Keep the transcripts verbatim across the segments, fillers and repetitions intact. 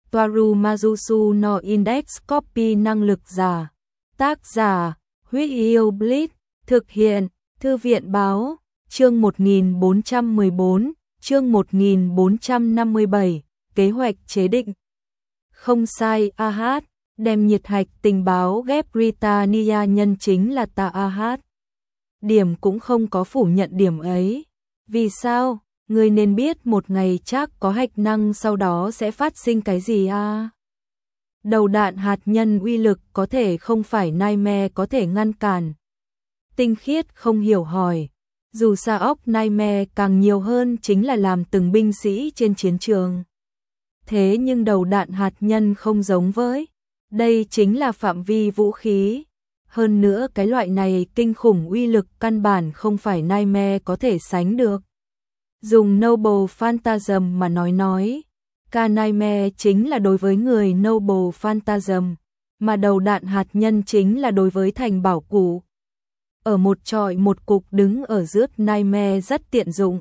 Toaru Majusu no Index Copy năng lực giả. Tác giả, Huyết Yêu Blitz, thực hiện, Thư viện Báo, chương một nghìn bốn trăm mười bốn, chương một nghìn bốn trăm năm mươi bảy, kế hoạch chế định. Không sai, a hát, đem nhiệt hạch tình báo ghép Britannia nhân chính là ta a hát. Điểm cũng không có phủ nhận điểm ấy. Vì sao? Ngươi nên biết một ngày chắc có hạch năng sau đó sẽ phát sinh cái gì à? Đầu đạn hạt nhân uy lực có thể không phải Nightmare có thể ngăn cản. Tinh khiết không hiểu hỏi. Dù sao óc Nightmare càng nhiều hơn chính là làm từng binh sĩ trên chiến trường. Thế nhưng đầu đạn hạt nhân không giống với. Đây chính là phạm vi vũ khí. Hơn nữa cái loại này kinh khủng uy lực căn bản không phải Nightmare có thể sánh được. Dùng Noble Phantasm mà nói nói, ca Nightmare chính là đối với người Noble Phantasm, mà đầu đạn hạt nhân chính là đối với thành bảo cụ. Ở một trọi một cục đứng ở giữa Nightmare rất tiện dụng.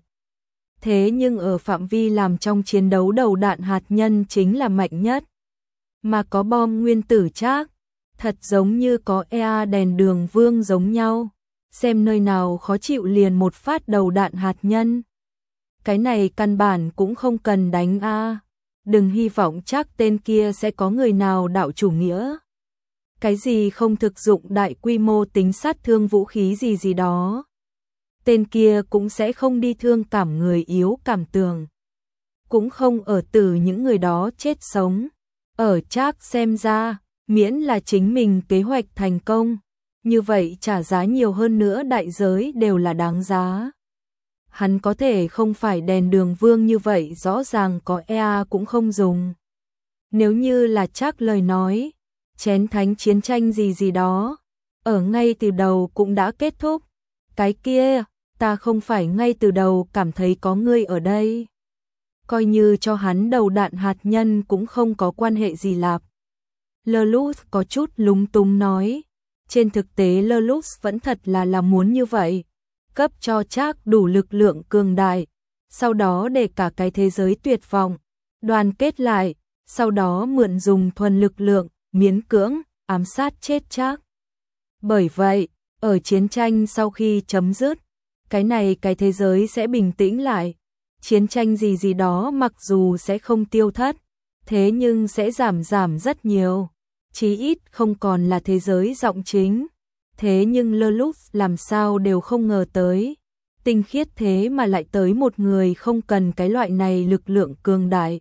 Thế nhưng ở phạm vi làm trong chiến đấu đầu đạn hạt nhân chính là mạnh nhất. Mà có bom nguyên tử chắc, thật giống như có e a đèn đường vương giống nhau. Xem nơi nào khó chịu liền một phát đầu đạn hạt nhân. Cái này căn bản cũng không cần đánh a. Đừng hy vọng chắc tên kia sẽ có người nào đạo chủ nghĩa. Cái gì không thực dụng đại quy mô tính sát thương vũ khí gì gì đó. Tên kia cũng sẽ không đi thương cảm người yếu cảm tường. Cũng không ở từ những người đó chết sống. Ở chắc xem ra, miễn là chính mình kế hoạch thành công. Như vậy trả giá nhiều hơn nữa đại giới đều là đáng giá. Hắn có thể không phải đèn đường vương như vậy rõ ràng có e a cũng không dùng. Nếu như là chắc lời nói, chén thánh chiến tranh gì gì đó, ở ngay từ đầu cũng đã kết thúc. Cái kia, ta không phải ngay từ đầu cảm thấy có ngươi ở đây. Coi như cho hắn đầu đạn hạt nhân cũng không có quan hệ gì lạp. Lelouch có chút lúng túng nói. Trên thực tế Lelouch vẫn thật là là muốn như vậy. Cấp cho chắc đủ lực lượng cường đại. Sau đó để cả cái thế giới tuyệt vọng. Đoàn kết lại. Sau đó mượn dùng thuần lực lượng, miễn cưỡng, ám sát chết chắc. Bởi vậy, ở chiến tranh sau khi chấm dứt, cái này cái thế giới sẽ bình tĩnh lại. Chiến tranh gì gì đó mặc dù sẽ không tiêu thất, thế nhưng sẽ giảm giảm rất nhiều. Chí ít không còn là thế giới giọng chính. Thế nhưng Lelouch làm sao đều không ngờ tới. Tinh khiết thế mà lại tới một người không cần cái loại này lực lượng cường đại.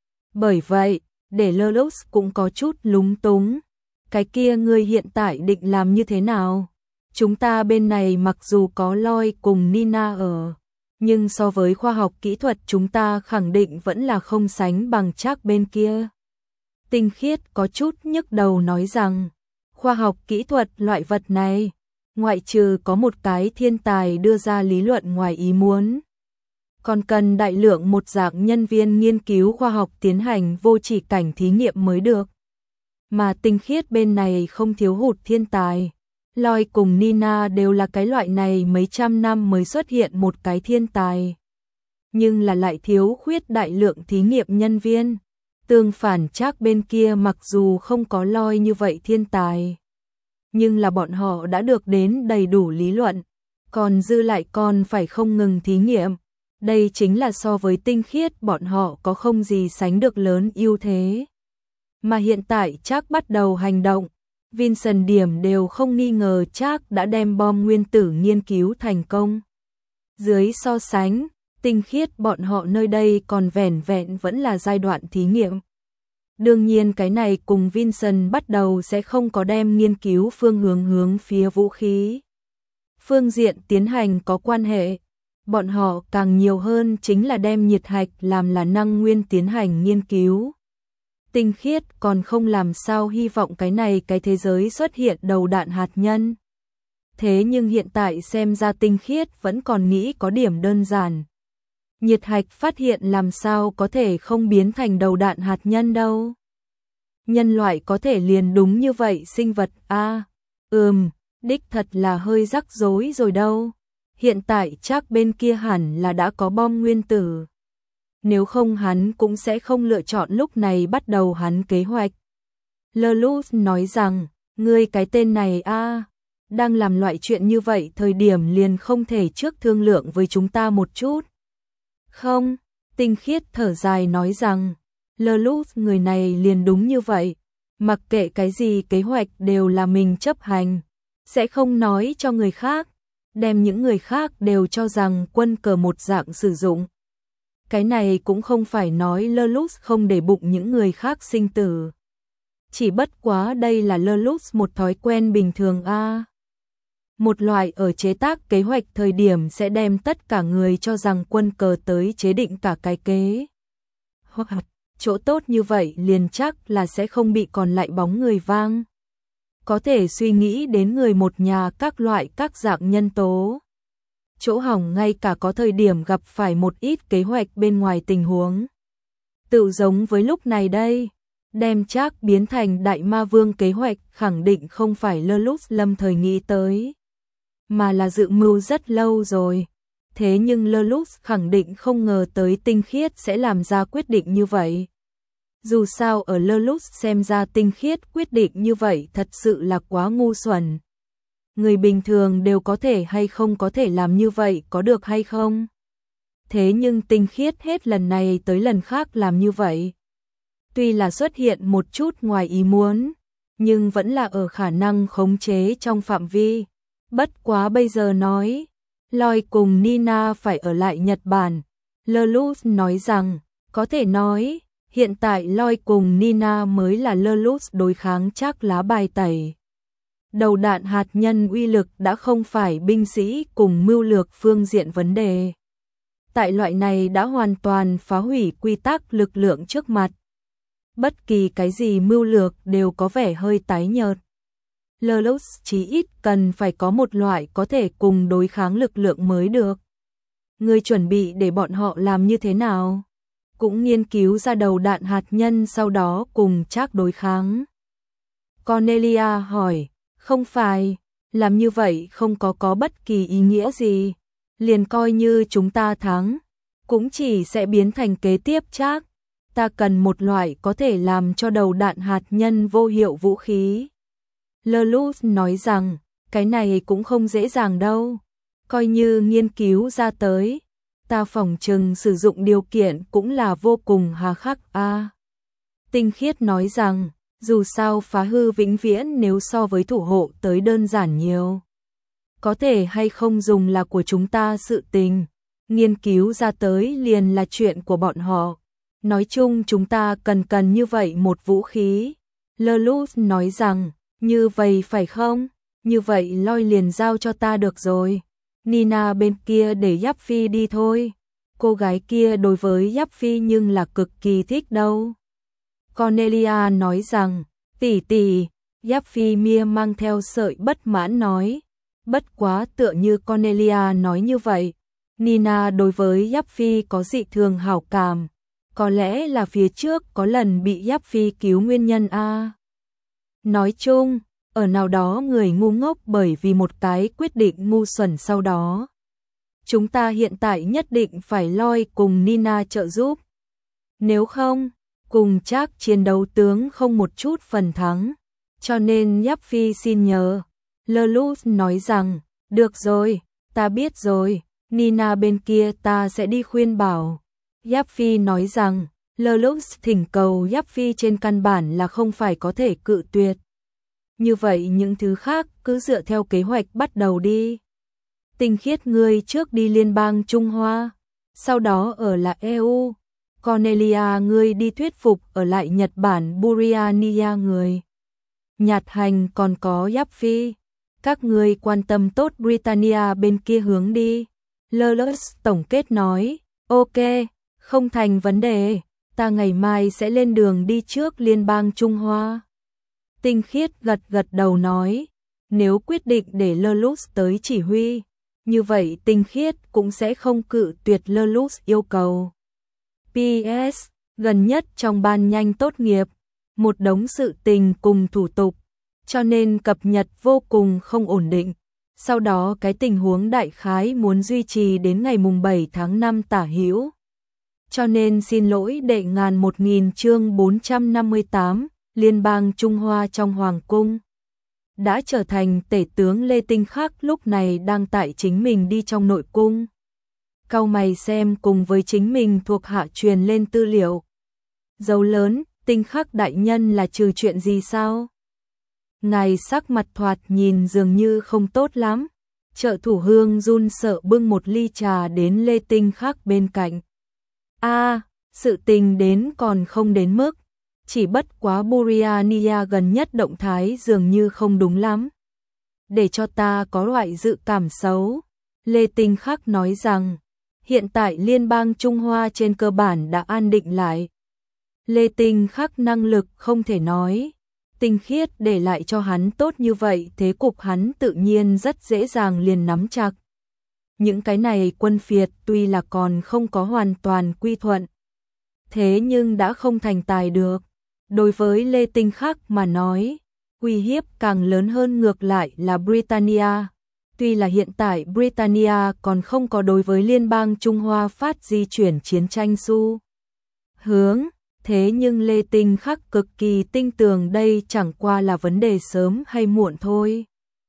Bởi vậy, để Lelouch cũng có chút lúng túng. Cái kia ngươi hiện tại định làm như thế nào? Chúng ta bên này mặc dù có Loi cùng Nina ở, nhưng so với khoa học kỹ thuật chúng ta khẳng định vẫn là không sánh bằng chắc bên kia. Tinh khiết có chút nhức đầu nói rằng, khoa học kỹ thuật loại vật này, ngoại trừ có một cái thiên tài đưa ra lý luận ngoài ý muốn, còn cần đại lượng một dạng nhân viên nghiên cứu khoa học tiến hành vô chỉ cảnh thí nghiệm mới được. Mà tinh khiết bên này không thiếu hụt thiên tài. Loi cùng Nina đều là cái loại này mấy trăm năm mới xuất hiện một cái thiên tài. Nhưng là lại thiếu khuyết đại lượng thí nghiệm nhân viên. Tương phản chắc bên kia mặc dù không có Loi như vậy thiên tài. Nhưng là bọn họ đã được đến đầy đủ lý luận. Còn dư lại còn phải không ngừng thí nghiệm. Đây chính là so với tinh khiết bọn họ có không gì sánh được lớn ưu thế. Mà hiện tại chắc bắt đầu hành động. Vincent điểm đều không nghi ngờ chắc đã đem bom nguyên tử nghiên cứu thành công. Dưới so sánh, tinh khiết bọn họ nơi đây còn vẻn vẹn vẫn là giai đoạn thí nghiệm. Đương nhiên cái này cùng Vincent bắt đầu sẽ không có đem nghiên cứu phương hướng hướng phía vũ khí. Phương diện tiến hành có quan hệ, bọn họ càng nhiều hơn chính là đem nhiệt hạch làm là năng nguyên tiến hành nghiên cứu. Tinh khiết còn không làm sao hy vọng cái này cái thế giới xuất hiện đầu đạn hạt nhân. Thế nhưng hiện tại xem ra tinh khiết vẫn còn nghĩ có điểm đơn giản. Nhiệt hạch phát hiện làm sao có thể không biến thành đầu đạn hạt nhân đâu. Nhân loại có thể liền đúng như vậy sinh vật a à, ừm, đích thật là hơi rắc rối rồi đâu. Hiện tại chắc bên kia hẳn là đã có bom nguyên tử. nếu không hắn cũng sẽ không lựa chọn lúc này bắt đầu hắn kế hoạch. Lelouch nói rằng, ngươi cái tên này a, đang làm loại chuyện như vậy thời điểm liền không thể trước thương lượng với chúng ta một chút. Không, Tinh Khiết thở dài nói rằng, Lelouch người này liền đúng như vậy, mặc kệ cái gì kế hoạch đều là mình chấp hành, sẽ không nói cho người khác, đem những người khác đều cho rằng quân cờ một dạng sử dụng. Cái này cũng không phải nói Lelouch không để bụng những người khác sinh tử. Chỉ bất quá đây là Lelouch một thói quen bình thường a. Một loại ở chế tác kế hoạch thời điểm sẽ đem tất cả người cho rằng quân cờ tới chế định cả cái kế. Hoặc chỗ tốt như vậy liền chắc là sẽ không bị còn lại bóng người vang. Có thể suy nghĩ đến người một nhà các loại các dạng nhân tố. Chỗ hỏng ngay cả có thời điểm gặp phải một ít kế hoạch bên ngoài tình huống. Tự giống với lúc này đây, đem Trác biến thành đại ma vương kế hoạch khẳng định không phải Lelouch lâm thời nghĩ tới, mà là dự mưu rất lâu rồi. Thế nhưng Lelouch khẳng định không ngờ tới Tinh Khiết sẽ làm ra quyết định như vậy. Dù sao ở Lelouch xem ra Tinh Khiết quyết định như vậy thật sự là quá ngu xuẩn. Người bình thường đều có thể hay không có thể làm như vậy có được hay không? Thế nhưng Tinh Khiết hết lần này tới lần khác làm như vậy. Tuy là xuất hiện một chút ngoài ý muốn, nhưng vẫn là ở khả năng khống chế trong phạm vi. Bất quá bây giờ nói, Loi cùng Nina phải ở lại Nhật Bản. Lelouch nói rằng, có thể nói, hiện tại Loi cùng Nina mới là Lelouch đối kháng Trác lá bài tẩy. Đầu đạn hạt nhân uy lực đã không phải binh sĩ cùng mưu lược phương diện vấn đề. Tại loại này đã hoàn toàn phá hủy quy tắc lực lượng trước mặt. Bất kỳ cái gì mưu lược đều có vẻ hơi tái nhợt. Lelouch chí ít cần phải có một loại có thể cùng đối kháng lực lượng mới được. Người chuẩn bị để bọn họ làm như thế nào? Cũng nghiên cứu ra đầu đạn hạt nhân sau đó cùng Trác đối kháng. Cornelia hỏi, không phải, làm như vậy không có có bất kỳ ý nghĩa gì. Liền coi như chúng ta thắng, cũng chỉ sẽ biến thành kế tiếp Trác. Ta cần một loại có thể làm cho đầu đạn hạt nhân vô hiệu vũ khí. Lelouch nói rằng, cái này cũng không dễ dàng đâu. Coi như nghiên cứu ra tới, ta phỏng chừng sử dụng điều kiện cũng là vô cùng hà khắc a. À, Tinh Khiết nói rằng, dù sao phá hư vĩnh viễn nếu so với thủ hộ tới đơn giản nhiều. Có thể hay không dùng là của chúng ta sự tình, nghiên cứu ra tới liền là chuyện của bọn họ. Nói chung chúng ta cần cần như vậy một vũ khí. Lelouch nói rằng, như vậy phải không? Như vậy Loi liền giao cho ta được rồi. Nina bên kia để Giáp Phi đi thôi. Cô gái kia đối với Giáp Phi nhưng là cực kỳ thích đâu. Cornelia nói rằng, tỷ tỷ, Giáp Phi mia mang theo sợi bất mãn nói. Bất quá tựa như Cornelia nói như vậy, Nina đối với Giáp Phi có dị thường hảo cảm. Có lẽ là phía trước có lần bị Giáp Phi cứu nguyên nhân a. Nói chung, ở nào đó người ngu ngốc bởi vì một cái quyết định ngu xuẩn sau đó. Chúng ta hiện tại nhất định phải Loi cùng Nina trợ giúp. Nếu không, cùng Trác chiến đấu tướng không một chút phần thắng. Cho nên Giáp Phi xin nhờ. Lelouch nói rằng, được rồi, ta biết rồi, Nina bên kia ta sẽ đi khuyên bảo. Giáp Phi nói rằng, Lelouch thỉnh cầu Giáp Phi trên căn bản là không phải có thể cự tuyệt. Như vậy những thứ khác cứ dựa theo kế hoạch bắt đầu đi. Tinh Khiết ngươi trước đi Liên bang Trung Hoa, sau đó ở lại e u. Cornelia ngươi đi thuyết phục ở lại Nhật Bản Buriania người. Nhạt Hành còn có Giáp Phi. Các ngươi quan tâm tốt Britannia bên kia hướng đi. Lelouch tổng kết nói, ok, không thành vấn đề, ta ngày mai sẽ lên đường đi trước Liên bang Trung Hoa. Tinh Khiết gật gật đầu nói, nếu quyết định để Lelouch tới chỉ huy, như vậy Tinh Khiết cũng sẽ không cự tuyệt Lelouch yêu cầu. pê ét, gần nhất trong ban nhanh tốt nghiệp, một đống sự tình cùng thủ tục, cho nên cập nhật vô cùng không ổn định. Sau đó cái tình huống đại khái muốn duy trì đến ngày mùng bảy tháng năm tả hữu. Cho nên xin lỗi đệ ngàn một nghìn chương bốn trăm năm mươi tám, Liên bang Trung Hoa trong Hoàng cung. Đã trở thành tể tướng Lê Tinh Khắc lúc này đang tại chính mình đi trong nội cung. Cau mày xem cùng với chính mình thuộc hạ truyền lên tư liệu. Dấu lớn, Tinh Khắc đại nhân là trừ chuyện gì sao? Ngài sắc mặt thoạt nhìn dường như không tốt lắm. Trợ thủ Hương run sợ bưng một ly trà đến Lê Tinh Khắc bên cạnh. A, à, sự tình đến còn không đến mức. Chỉ bất quá Buriania gần nhất động thái dường như không đúng lắm. Để cho ta có loại dự cảm xấu. Lê Tinh Khắc nói rằng, hiện tại liên bang Trung Hoa trên cơ bản đã an định lại. Lê Tinh Khắc năng lực không thể nói. Tinh khiết để lại cho hắn tốt như vậy, thế cục hắn tự nhiên rất dễ dàng liền nắm chặt. Những cái này quân phiệt tuy là còn không có hoàn toàn quy thuận, thế nhưng đã không thành tài được. Đối với Lê Tinh Khắc mà nói, uy hiếp càng lớn hơn ngược lại là Britannia. Tuy là hiện tại Britannia còn không có đối với liên bang Trung Hoa phát di chuyển chiến tranh xu hướng, thế nhưng Lê Tinh Khắc cực kỳ tin tưởng đây chẳng qua là vấn đề sớm hay muộn thôi.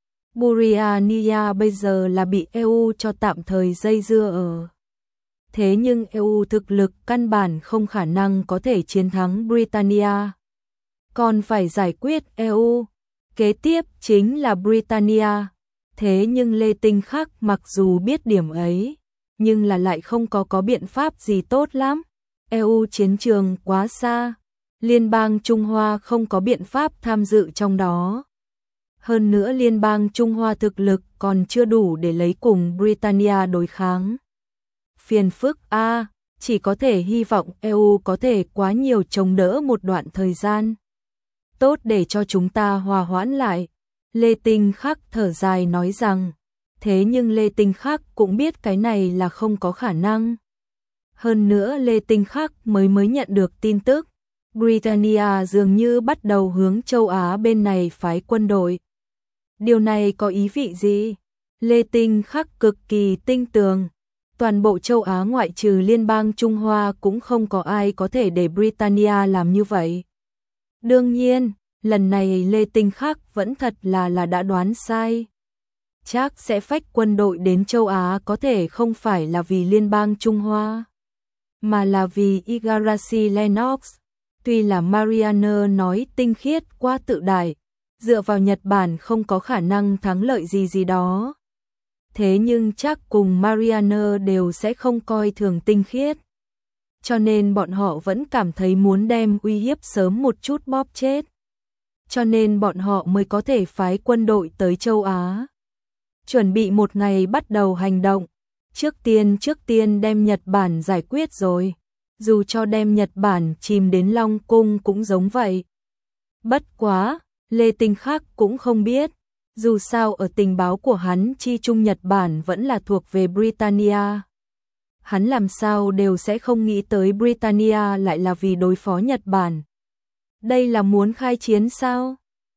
Buriania bây giờ là bị e u cho tạm thời dây dưa ở. Thế nhưng e u thực lực căn bản không khả năng có thể chiến thắng Britannia. Còn phải giải quyết e u. Kế tiếp chính là Britannia. Thế nhưng Lê Tinh Khắc mặc dù biết điểm ấy, nhưng là lại không có có biện pháp gì tốt lắm. e u chiến trường quá xa, liên bang Trung Hoa không có biện pháp tham dự trong đó. Hơn nữa liên bang Trung Hoa thực lực còn chưa đủ để lấy cùng Britannia đối kháng. Phiền phức a, à, chỉ có thể hy vọng e u có thể quá nhiều chống đỡ một đoạn thời gian. Tốt để cho chúng ta hòa hoãn lại. Lê Tinh Khắc thở dài nói rằng, thế nhưng Lê Tinh Khắc cũng biết cái này là không có khả năng. Hơn nữa Lê Tinh Khắc mới mới nhận được tin tức, Britannia dường như bắt đầu hướng châu Á bên này phái quân đội. Điều này có ý vị gì? Lê Tinh Khắc cực kỳ tinh tường. Toàn bộ châu Á ngoại trừ liên bang Trung Hoa cũng không có ai có thể để Britannia làm như vậy. Đương nhiên, lần này Lê Tinh Khắc vẫn thật là là đã đoán sai. Chắc sẽ phách quân đội đến châu Á có thể không phải là vì liên bang Trung Hoa, mà là vì Igarashi Lennox. Tuy là Mariano nói tinh khiết quá tự đại, dựa vào Nhật Bản không có khả năng thắng lợi gì gì đó. Thế nhưng chắc cùng Mariano đều sẽ không coi thường tinh khiết. Cho nên bọn họ vẫn cảm thấy muốn đem uy hiếp sớm một chút bóp chết. Cho nên bọn họ mới có thể phái quân đội tới châu Á. Chuẩn bị một ngày bắt đầu hành động. Trước tiên trước tiên đem Nhật Bản giải quyết rồi. Dù cho đem Nhật Bản chìm đến Long Cung cũng giống vậy. Bất quá, Lê Tinh Khắc cũng không biết. Dù sao ở tình báo của hắn chi trung Nhật Bản vẫn là thuộc về Britannia. Hắn làm sao đều sẽ không nghĩ tới Britannia lại là vì đối phó Nhật Bản. Đây là muốn khai chiến sao?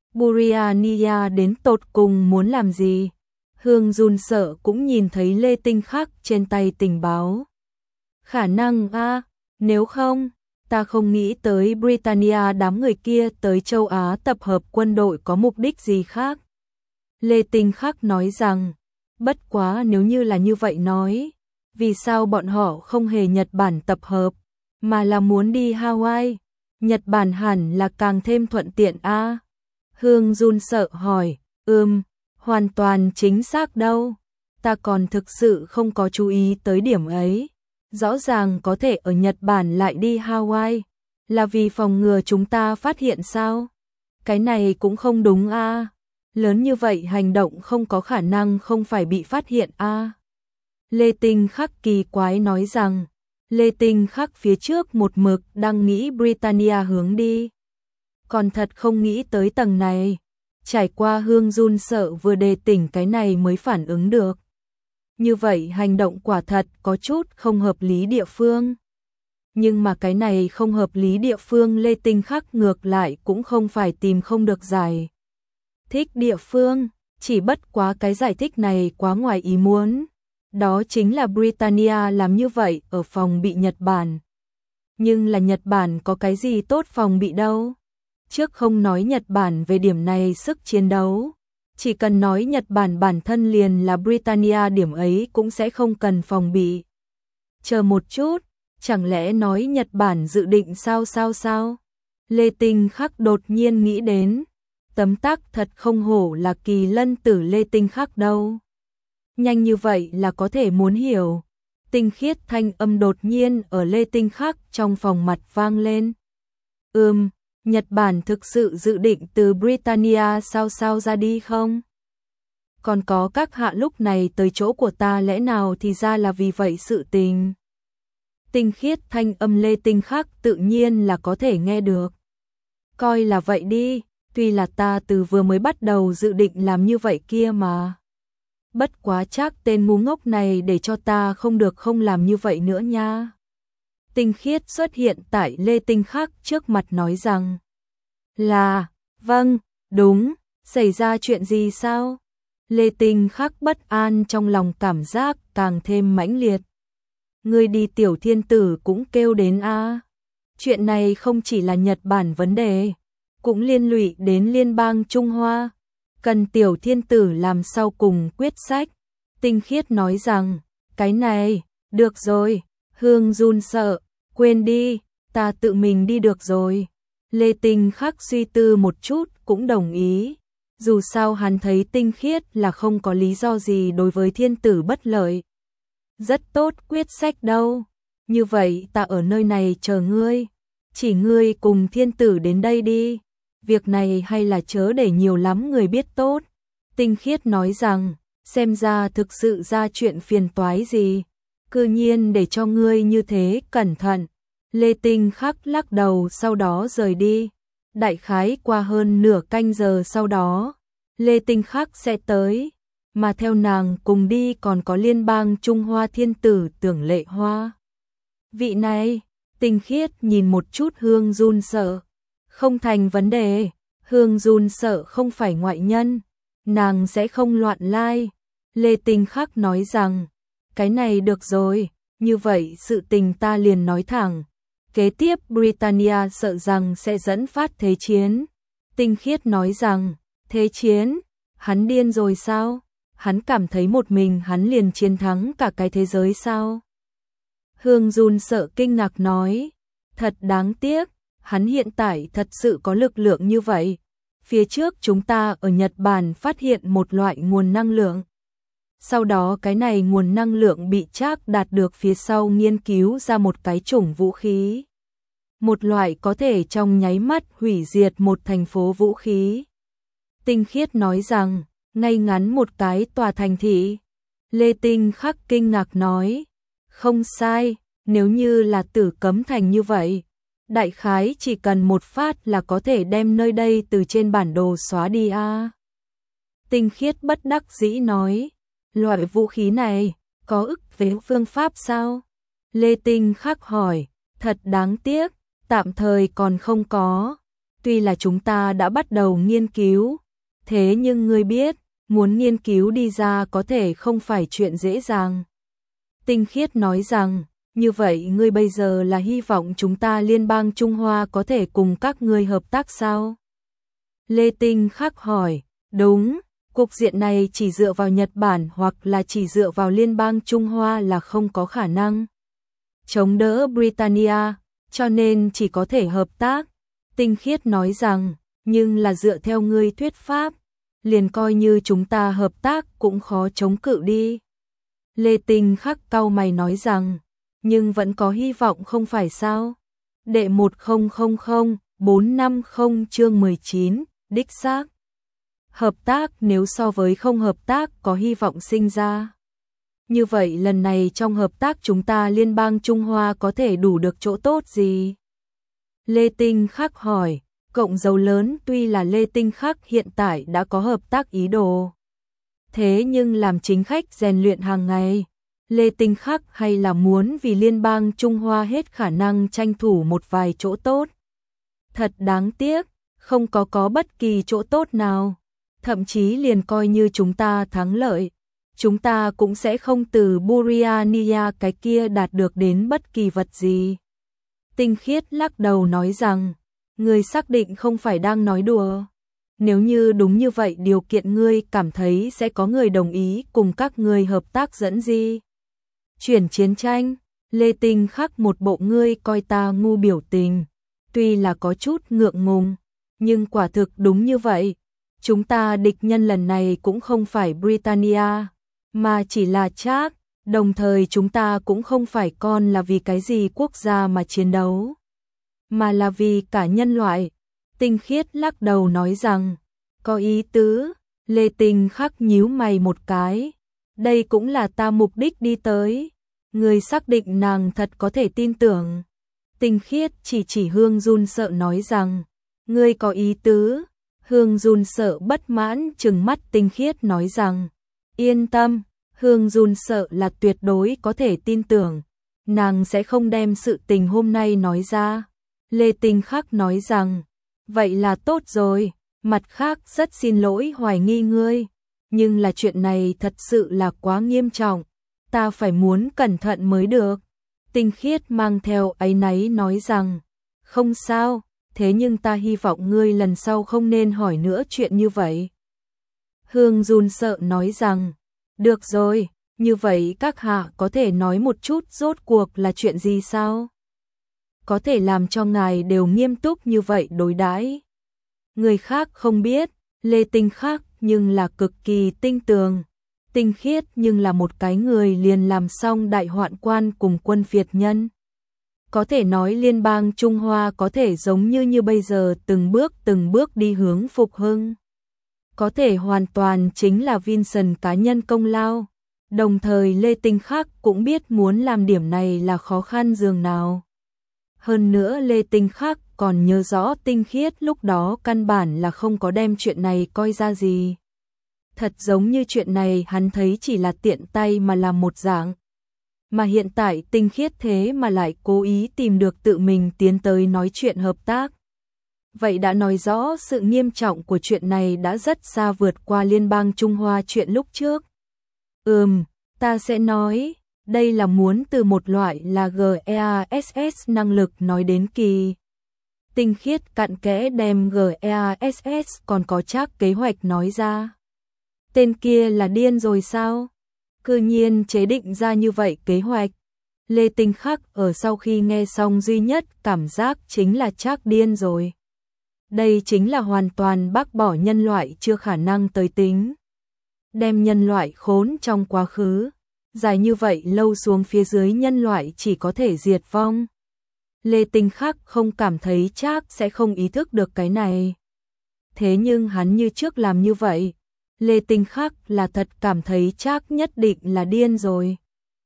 Buriania đến tột cùng muốn làm gì? Hương run sợ cũng nhìn thấy Lê Tinh Khắc trên tay tình báo. Khả năng a, à, nếu không, ta không nghĩ tới Britannia đám người kia tới châu Á tập hợp quân đội có mục đích gì khác. Lê Tinh Khắc nói rằng, bất quá nếu như là như vậy nói, vì sao bọn họ không hề Nhật Bản tập hợp, mà là muốn đi Hawaii? Nhật Bản hẳn là càng thêm thuận tiện a. À? Hương run sợ hỏi, ừm, hoàn toàn chính xác đâu. Ta còn thực sự không có chú ý tới điểm ấy. Rõ ràng có thể ở Nhật Bản lại đi Hawaii, là vì phòng ngừa chúng ta phát hiện sao? Cái này cũng không đúng a. À? Lớn như vậy hành động không có khả năng không phải bị phát hiện a. À? Lê Tinh Khắc kỳ quái nói rằng, Lê Tinh Khắc phía trước một mực đang nghĩ Britannia hướng đi. Còn thật không nghĩ tới tầng này. Trải qua Hương run sợ vừa đề tỉnh cái này mới phản ứng được. Như vậy hành động quả thật có chút không hợp lý địa phương. Nhưng mà cái này không hợp lý địa phương Lê Tinh Khắc ngược lại cũng không phải tìm không được giải thích địa phương. Chỉ bất quá cái giải thích này quá ngoài ý muốn. Đó chính là Britannia làm như vậy ở phòng bị Nhật Bản. Nhưng là Nhật Bản có cái gì tốt phòng bị đâu. Trước không nói Nhật Bản về điểm này sức chiến đấu, chỉ cần nói Nhật Bản bản thân liền là Britannia điểm ấy cũng sẽ không cần phòng bị. Chờ một chút, chẳng lẽ nói Nhật Bản dự định sao sao sao? Lê Tinh Khắc đột nhiên nghĩ đến, tấm tắc thật không hổ là kỳ lân tử Lê Tinh Khắc đâu. Nhanh như vậy là có thể muốn hiểu. Tinh khiết thanh âm đột nhiên ở Lê Tinh Khắc trong phòng mặt vang lên. Ừm, Nhật Bản thực sự dự định từ Britannia sao sao ra đi không? Còn có các hạ lúc này tới chỗ của ta lẽ nào thì ra là vì vậy sự tình. Tinh khiết thanh âm Lê Tinh Khắc tự nhiên là có thể nghe được. Coi là vậy đi, tuy là ta từ vừa mới bắt đầu dự định làm như vậy kia mà. Bất quá chắc tên ngu ngốc này để cho ta không được không làm như vậy nữa nha. Tinh khiết xuất hiện tại Lê Tinh Khắc trước mặt nói rằng là, vâng, đúng, xảy ra chuyện gì sao? Lê Tinh Khắc bất an trong lòng cảm giác càng thêm mãnh liệt. Người đi tiểu thiên tử cũng kêu đến a. Chuyện này không chỉ là Nhật Bản vấn đề, cũng liên lụy đến liên bang Trung Hoa. Cần tiểu thiên tử làm sau cùng quyết sách. Tinh khiết nói rằng, cái này, được rồi, Hương run sợ, quên đi, ta tự mình đi được rồi. Lê Tinh Khắc suy tư một chút cũng đồng ý. Dù sao hắn thấy tinh khiết là không có lý do gì đối với thiên tử bất lợi. Rất tốt quyết sách đâu. Như vậy ta ở nơi này chờ ngươi. Chỉ ngươi cùng thiên tử đến đây đi. Việc này hay là chớ để nhiều lắm người biết tốt. Tinh khiết nói rằng, xem ra thực sự ra chuyện phiền toái gì. Cư nhiên để cho ngươi như thế cẩn thận. Lê Tinh Khắc lắc đầu sau đó rời đi. Đại khái qua hơn nửa canh giờ sau đó, Lê Tinh Khắc sẽ tới. Mà theo nàng cùng đi còn có liên bang Trung Hoa thiên tử Tưởng Lệ Hoa. Vị này, Tinh khiết nhìn một chút Hương run sợ. Không thành vấn đề, Hương run sợ không phải ngoại nhân, nàng sẽ không loạn lai. Lê Tinh Khắc nói rằng, cái này được rồi, như vậy sự tình ta liền nói thẳng. Kế tiếp Britannia sợ rằng sẽ dẫn phát thế chiến. Tinh khiết nói rằng, thế chiến, hắn điên rồi sao? Hắn cảm thấy một mình hắn liền chiến thắng cả cái thế giới sao? Hương run sợ kinh ngạc nói, thật đáng tiếc, hắn hiện tại thật sự có lực lượng như vậy. Phía trước chúng ta ở Nhật Bản phát hiện một loại nguồn năng lượng. Sau đó cái này nguồn năng lượng bị Trác đạt được phía sau nghiên cứu ra một cái chủng vũ khí. Một loại có thể trong nháy mắt hủy diệt một thành phố vũ khí. Tinh khiết nói rằng, ngay ngắn một cái tòa thành thị. Lê Tinh Khắc kinh ngạc nói, không sai, nếu như là Tử Cấm Thành như vậy, đại khái chỉ cần một phát là có thể đem nơi đây từ trên bản đồ xóa đi a. À. Tinh khiết bất đắc dĩ nói, loại vũ khí này có ức về phương pháp sao? Lê Tinh Khắc hỏi, thật đáng tiếc, tạm thời còn không có. Tuy là chúng ta đã bắt đầu nghiên cứu, thế nhưng ngươi biết, muốn nghiên cứu đi ra có thể không phải chuyện dễ dàng. Tinh khiết nói rằng, như vậy ngươi bây giờ là hy vọng chúng ta liên bang Trung Hoa có thể cùng các ngươi hợp tác sao? Lê Tinh Khắc hỏi, đúng, cục diện này chỉ dựa vào Nhật Bản hoặc là chỉ dựa vào liên bang Trung Hoa là không có khả năng chống đỡ Britannia, cho nên chỉ có thể hợp tác. Tinh khiết nói rằng, nhưng là dựa theo ngươi thuyết pháp, liền coi như chúng ta hợp tác cũng khó chống cự đi. Lê Tinh Khắc cau mày nói rằng, nhưng vẫn có hy vọng không phải sao? Đệ một không không không bốn năm không chương mười chín, đích xác. Hợp tác nếu so với không hợp tác có hy vọng sinh ra. Như vậy lần này trong hợp tác chúng ta liên bang Trung Hoa có thể đủ được chỗ tốt gì? Lê Tinh Khắc hỏi, cộng dấu lớn tuy là Lê Tinh Khắc hiện tại đã có hợp tác ý đồ. Thế nhưng làm chính khách rèn luyện hàng ngày, Lê Tinh Khắc hay là muốn vì liên bang Trung Hoa hết khả năng tranh thủ một vài chỗ tốt. Thật đáng tiếc, không có có bất kỳ chỗ tốt nào. Thậm chí liền coi như chúng ta thắng lợi, chúng ta cũng sẽ không từ Britannia cái kia đạt được đến bất kỳ vật gì. Tinh Khiết lắc đầu nói rằng, ngươi xác định không phải đang nói đùa. Nếu như đúng như vậy điều kiện ngươi cảm thấy sẽ có người đồng ý cùng các ngươi hợp tác dẫn gì? Chuyển chiến tranh, Lê Tinh Khắc một bộ ngươi coi ta ngu biểu tình. Tuy là có chút ngượng ngùng, nhưng quả thực đúng như vậy. Chúng ta địch nhân lần này cũng không phải Britannia, mà chỉ là Trác, đồng thời chúng ta cũng không phải còn là vì cái gì quốc gia mà chiến đấu, mà là vì cả nhân loại. Tinh Khiết lắc đầu nói rằng, có ý tứ. Lê Tinh Khắc nhíu mày một cái, đây cũng là ta mục đích đi tới. Người xác định nàng thật có thể tin tưởng. Tinh Khiết chỉ chỉ Hương Jun Sợ nói rằng, ngươi có ý tứ. Hương Jun Sợ bất mãn trừng mắt Tinh Khiết nói rằng, yên tâm, Hương Jun Sợ là tuyệt đối có thể tin tưởng, nàng sẽ không đem sự tình hôm nay nói ra. Lê Tinh Khắc nói rằng, vậy là tốt rồi, mặt khác rất xin lỗi hoài nghi ngươi, nhưng là chuyện này thật sự là quá nghiêm trọng, ta phải muốn cẩn thận mới được. Tinh Khiết mang theo áy náy nói rằng, không sao, thế nhưng ta hy vọng ngươi lần sau không nên hỏi nữa chuyện như vậy. Hương Jun Sợ nói rằng, được rồi, như vậy các hạ có thể nói một chút rốt cuộc là chuyện gì sao? Có thể làm cho ngài đều nghiêm túc như vậy đối đãi. Người khác không biết, Lê Tinh Khắc nhưng là cực kỳ tinh tường. Tinh Khiết nhưng là một cái người liền làm xong đại hoạn quan cùng quân Việt nhân. Có thể nói liên bang Trung Hoa có thể giống như như bây giờ từng bước từng bước đi hướng phục hưng. Có thể hoàn toàn chính là Vincent cá nhân công lao. Đồng thời Lê Tinh Khắc cũng biết muốn làm điểm này là khó khăn dường nào. Hơn nữa Lê Tinh Khắc còn nhớ rõ Tinh Khiết lúc đó căn bản là không có đem chuyện này coi ra gì. Thật giống như chuyện này hắn thấy chỉ là tiện tay mà làm một dạng. Mà hiện tại Tinh Khiết thế mà lại cố ý tìm được tự mình tiến tới nói chuyện hợp tác. Vậy đã nói rõ sự nghiêm trọng của chuyện này đã rất xa vượt qua liên bang Trung Hoa chuyện lúc trước. Ừm, ta sẽ nói, đây là muốn từ một loại là GEASS năng lực nói đến kỳ. Tinh Khiết cặn kẽ đem GEASS còn có Trác kế hoạch nói ra. Tên kia là điên rồi sao? Cư nhiên chế định ra như vậy kế hoạch. Lê Tinh Khắc ở sau khi nghe xong duy nhất cảm giác chính là Trác điên rồi. Đây chính là hoàn toàn bác bỏ nhân loại chưa khả năng tới tính. Đem nhân loại khốn trong quá khứ. Dài như vậy lâu xuống phía dưới nhân loại chỉ có thể diệt vong. Lê Tinh Khắc không cảm thấy Trác sẽ không ý thức được cái này. Thế nhưng hắn như trước làm như vậy. Lê Tinh Khắc là thật cảm thấy Trác nhất định là điên rồi.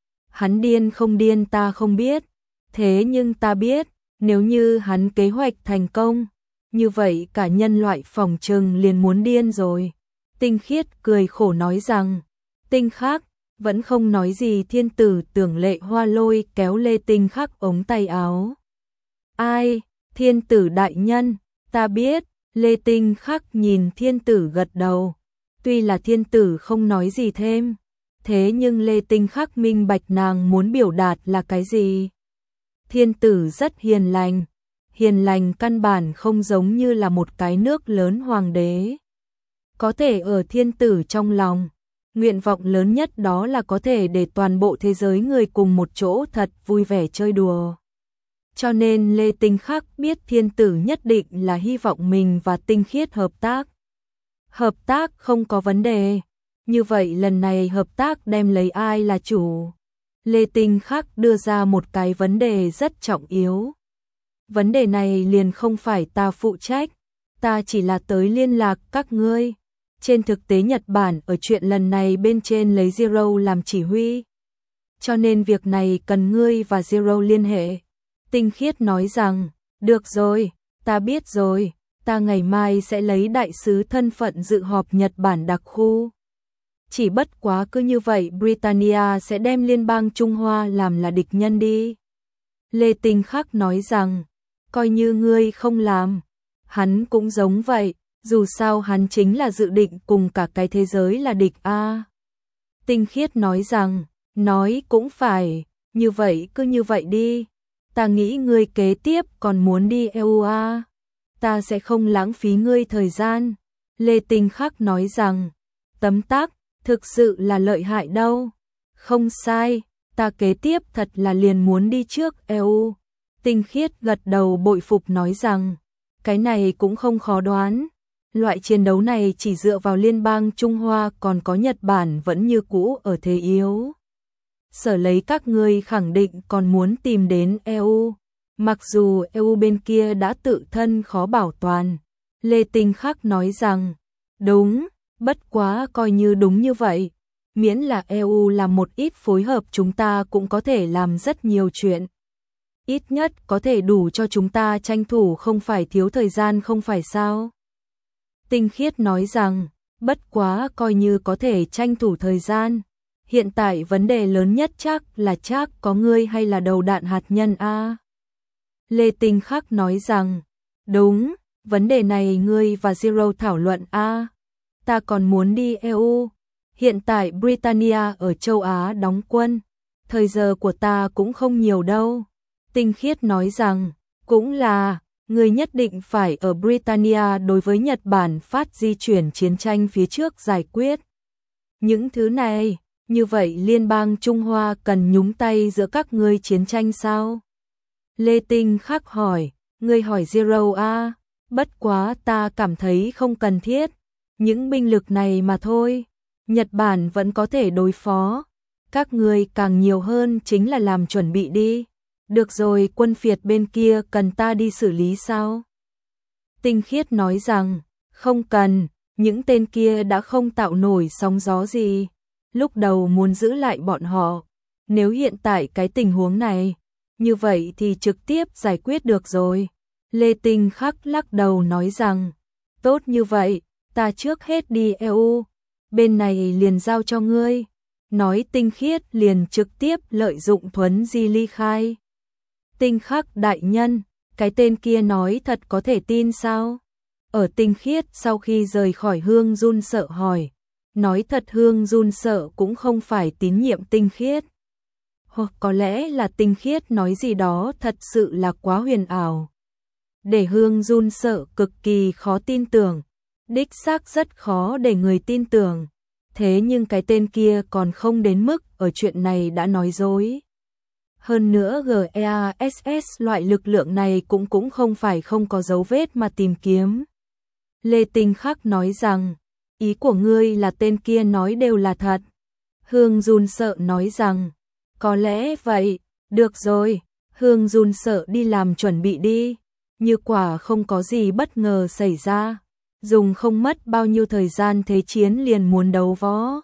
Hắn điên không điên ta không biết. Thế nhưng ta biết, nếu như hắn kế hoạch thành công, như vậy cả nhân loại phòng trừng liền muốn điên rồi. Tinh Khiết cười khổ nói rằng, Tinh Khắc, vẫn không nói gì. Thiên tử Tưởng Lệ Hoa lôi kéo Lê Tinh Khắc ống tay áo. Ai, thiên tử đại nhân, ta biết. Lê Tinh Khắc nhìn thiên tử gật đầu. Tuy là thiên tử không nói gì thêm, thế nhưng Lê Tinh Khắc minh bạch nàng muốn biểu đạt là cái gì. Thiên tử rất hiền lành, hiền lành căn bản không giống như là một cái nước lớn hoàng đế. Có thể ở thiên tử trong lòng, nguyện vọng lớn nhất đó là có thể để toàn bộ thế giới người cùng một chỗ thật vui vẻ chơi đùa. Cho nên Lê Tinh Khắc biết thiên tử nhất định là hy vọng mình và Tinh Khiết hợp tác. Hợp tác không có vấn đề. Như vậy lần này hợp tác đem lấy ai là chủ? Lê Tinh Khắc đưa ra một cái vấn đề rất trọng yếu. Vấn đề này liền không phải ta phụ trách, ta chỉ là tới liên lạc các ngươi. Trên thực tế Nhật Bản ở chuyện lần này bên trên lấy Zero làm chỉ huy. Cho nên việc này cần ngươi và Zero liên hệ. Tinh Khiết nói rằng, được rồi, ta biết rồi. Ta ngày mai sẽ lấy đại sứ thân phận dự họp Nhật Bản đặc khu. Chỉ bất quá cứ như vậy Britannia sẽ đem liên bang Trung Hoa làm là địch nhân đi. Lê Tinh Khắc nói rằng, coi như ngươi không làm, hắn cũng giống vậy, dù sao hắn chính là dự định cùng cả cái thế giới là địch a. Tinh Khiết nói rằng, nói cũng phải, như vậy cứ như vậy đi. Ta nghĩ ngươi kế tiếp còn muốn đi e u à? Ta sẽ không lãng phí ngươi thời gian. Lê Tinh Khắc nói rằng, tấm tắc, thực sự là lợi hại đâu. Không sai, ta kế tiếp thật là liền muốn đi trước e u. Tinh Khiết gật đầu bội phục nói rằng, cái này cũng không khó đoán. Loại chiến đấu này chỉ dựa vào Liên bang Trung Hoa, còn có Nhật Bản vẫn như cũ ở thế yếu. Sở lấy các ngươi khẳng định còn muốn tìm đến e u. Mặc dù e u bên kia đã tự thân khó bảo toàn. Lê Tinh Khắc nói rằng, đúng, bất quá coi như đúng như vậy. Miễn là e u làm một ít phối hợp, chúng ta cũng có thể làm rất nhiều chuyện. Ít nhất có thể đủ cho chúng ta tranh thủ, không phải thiếu thời gian không phải sao. Tinh Khiết nói rằng, bất quá coi như có thể tranh thủ thời gian. Hiện tại vấn đề lớn nhất chắc là chắc có ngươi hay là đầu đạn hạt nhân a. Lê Tinh Khắc nói rằng, đúng, vấn đề này ngươi và Zero thảo luận a. Ta còn muốn đi e u. Hiện tại Britannia ở châu Á đóng quân. Thời giờ của ta cũng không nhiều đâu. Tinh Khiết nói rằng, cũng là, người nhất định phải ở Britannia đối với Nhật Bản phát di chuyển chiến tranh phía trước giải quyết. Những thứ này, như vậy Liên bang Trung Hoa cần nhúng tay giữa các ngươi chiến tranh sao? Lê Tinh Khắc hỏi, ngươi hỏi Zero a? Bất quá ta cảm thấy không cần thiết. Những binh lực này mà thôi. Nhật Bản vẫn có thể đối phó. Các ngươi càng nhiều hơn chính là làm chuẩn bị đi. Được rồi, quân phiệt bên kia cần ta đi xử lý sao? Tinh Khiết nói rằng, không cần, những tên kia đã không tạo nổi sóng gió gì. Lúc đầu muốn giữ lại bọn họ. Nếu hiện tại cái tình huống này, như vậy thì trực tiếp giải quyết được rồi. Lê Tinh Khắc lắc đầu nói rằng, tốt như vậy, ta trước hết đi e u. Bên này liền giao cho ngươi. Nói Tinh Khiết liền trực tiếp lợi dụng thuấn di ly khai. Tinh Khắc đại nhân, cái tên kia nói thật có thể tin sao? Ở Tinh Khiết sau khi rời khỏi Hương Jun Sợ hỏi. Nói thật Hương Jun Sợ cũng không phải tín nhiệm Tinh Khiết. Hoặc có lẽ là Tinh Khiết nói gì đó thật sự là quá huyền ảo. Để Hương Jun Sợ cực kỳ khó tin tưởng. Đích xác rất khó để người tin tưởng. Thế nhưng cái tên kia còn không đến mức ở chuyện này đã nói dối. Hơn nữa giê e a ét ét loại lực lượng này cũng cũng không phải không có dấu vết mà tìm kiếm. Lê Tinh Khắc nói rằng, ý của ngươi là tên kia nói đều là thật. Hương Jun Sợ nói rằng, có lẽ vậy, được rồi, Hương Jun Sợ đi làm chuẩn bị đi. Như quả không có gì bất ngờ xảy ra, dùng không mất bao nhiêu thời gian thế chiến liền muốn đấu võ.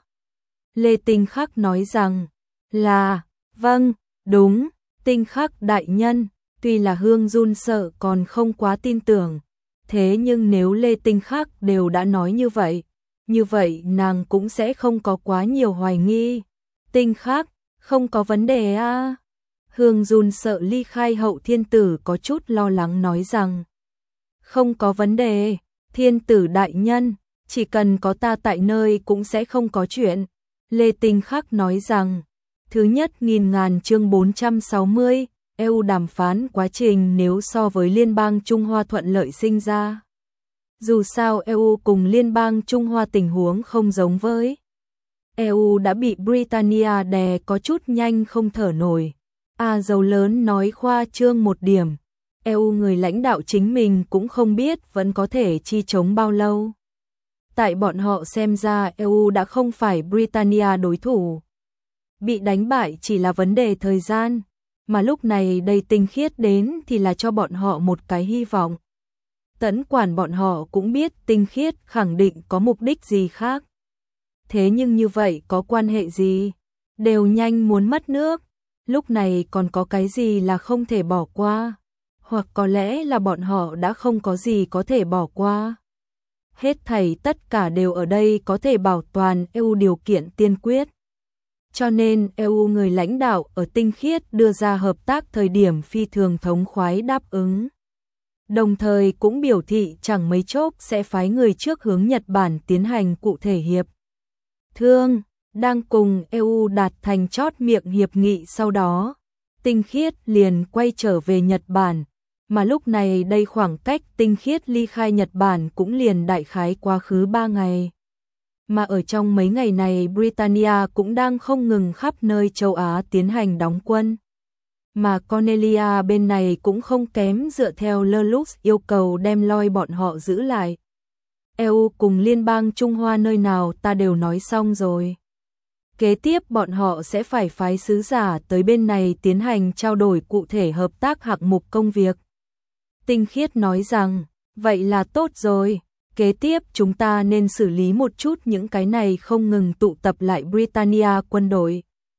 Lê Tinh Khắc nói rằng, là, vâng, đúng, Tinh Khắc đại nhân, tuy là Hương Jun Sợ còn không quá tin tưởng, thế nhưng nếu Lê Tinh Khắc đều đã nói như vậy, như vậy nàng cũng sẽ không có quá nhiều hoài nghi. Tinh Khắc, không có vấn đề à? Hương Jun Sợ ly khai Hậu Thiên Tử có chút lo lắng nói rằng, không có vấn đề, Thiên Tử đại nhân, chỉ cần có ta tại nơi cũng sẽ không có chuyện. Lê Tinh Khắc nói rằng, thứ nhất nghìn ngàn chương bốn trăm sáu mươi, e u đàm phán quá trình nếu so với Liên bang Trung Hoa thuận lợi sinh ra. Dù sao e u cùng Liên bang Trung Hoa tình huống không giống với. e u đã bị Britannia đè có chút nhanh không thở nổi. À dầu lớn nói khoa trương một điểm. e u người lãnh đạo chính mình cũng không biết vẫn có thể chi chống bao lâu. Tại bọn họ xem ra e u đã không phải Britannia đối thủ. Bị đánh bại chỉ là vấn đề thời gian. Mà lúc này đây Tinh Khiết đến thì là cho bọn họ một cái hy vọng. Tấn quản bọn họ cũng biết Tinh Khiết khẳng định có mục đích gì khác. Thế nhưng như vậy có quan hệ gì? Đều nhanh muốn mất nước. Lúc này còn có cái gì là không thể bỏ qua? Hoặc có lẽ là bọn họ đã không có gì có thể bỏ qua. Hết thảy tất cả đều ở đây có thể bảo toàn e u điều kiện tiên quyết. Cho nên e u người lãnh đạo ở Tinh Khiết đưa ra hợp tác thời điểm phi thường thống khoái đáp ứng. Đồng thời cũng biểu thị chẳng mấy chốc sẽ phái người trước hướng Nhật Bản tiến hành cụ thể hiệp thương, đang cùng e u đạt thành chót miệng hiệp nghị sau đó. Tinh Khiết liền quay trở về Nhật Bản, mà lúc này đây khoảng cách Tinh Khiết ly khai Nhật Bản cũng liền đại khái quá khứ ba ngày. Mà ở trong mấy ngày này Britannia cũng đang không ngừng khắp nơi châu Á tiến hành đóng quân. Mà Cornelia bên này cũng không kém dựa theo Lelux yêu cầu đem Lloyd bọn họ giữ lại. e u cùng Liên bang Trung Hoa nơi nào ta đều nói xong rồi. Kế tiếp bọn họ sẽ phải phái sứ giả tới bên này tiến hành trao đổi cụ thể hợp tác hạng mục công việc. Tinh Khiết nói rằng, vậy là tốt rồi, kế tiếp chúng ta nên xử lý một chút những cái này không ngừng tụ tập lại Britannia quân đội.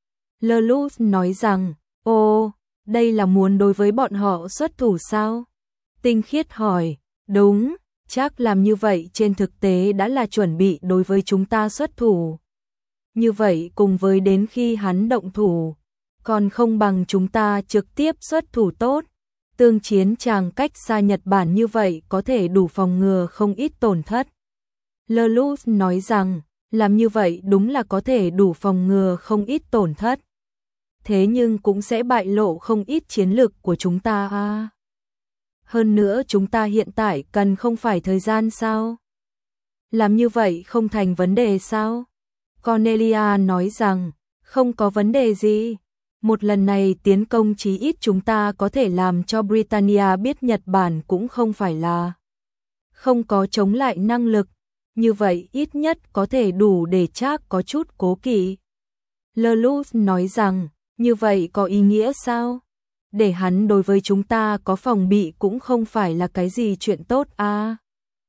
Lelux nói rằng, ô, đây là muốn đối với bọn họ xuất thủ sao? Tinh Khiết hỏi, đúng, chắc làm như vậy trên thực tế đã là chuẩn bị đối với chúng ta xuất thủ. Như vậy cùng với đến khi hắn động thủ, còn không bằng chúng ta trực tiếp xuất thủ tốt. Tương chiến chàng cách xa Nhật Bản như vậy có thể đủ phòng ngừa không ít tổn thất. Lelux nói rằng, làm như vậy đúng là có thể đủ phòng ngừa không ít tổn thất. Thế nhưng cũng sẽ bại lộ không ít chiến lược của chúng ta à. Hơn nữa chúng ta hiện tại cần không phải thời gian sao? Làm như vậy không thành vấn đề sao? Cornelia nói rằng, không có vấn đề gì. Một lần này tiến công chí ít chúng ta có thể làm cho Britannia biết Nhật Bản cũng không phải là không có chống lại năng lực. Như vậy ít nhất có thể đủ để chắc có chút cố kỵ. Lelux nói rằng, như vậy có ý nghĩa sao? Để hắn đối với chúng ta có phòng bị cũng không phải là cái gì chuyện tốt à?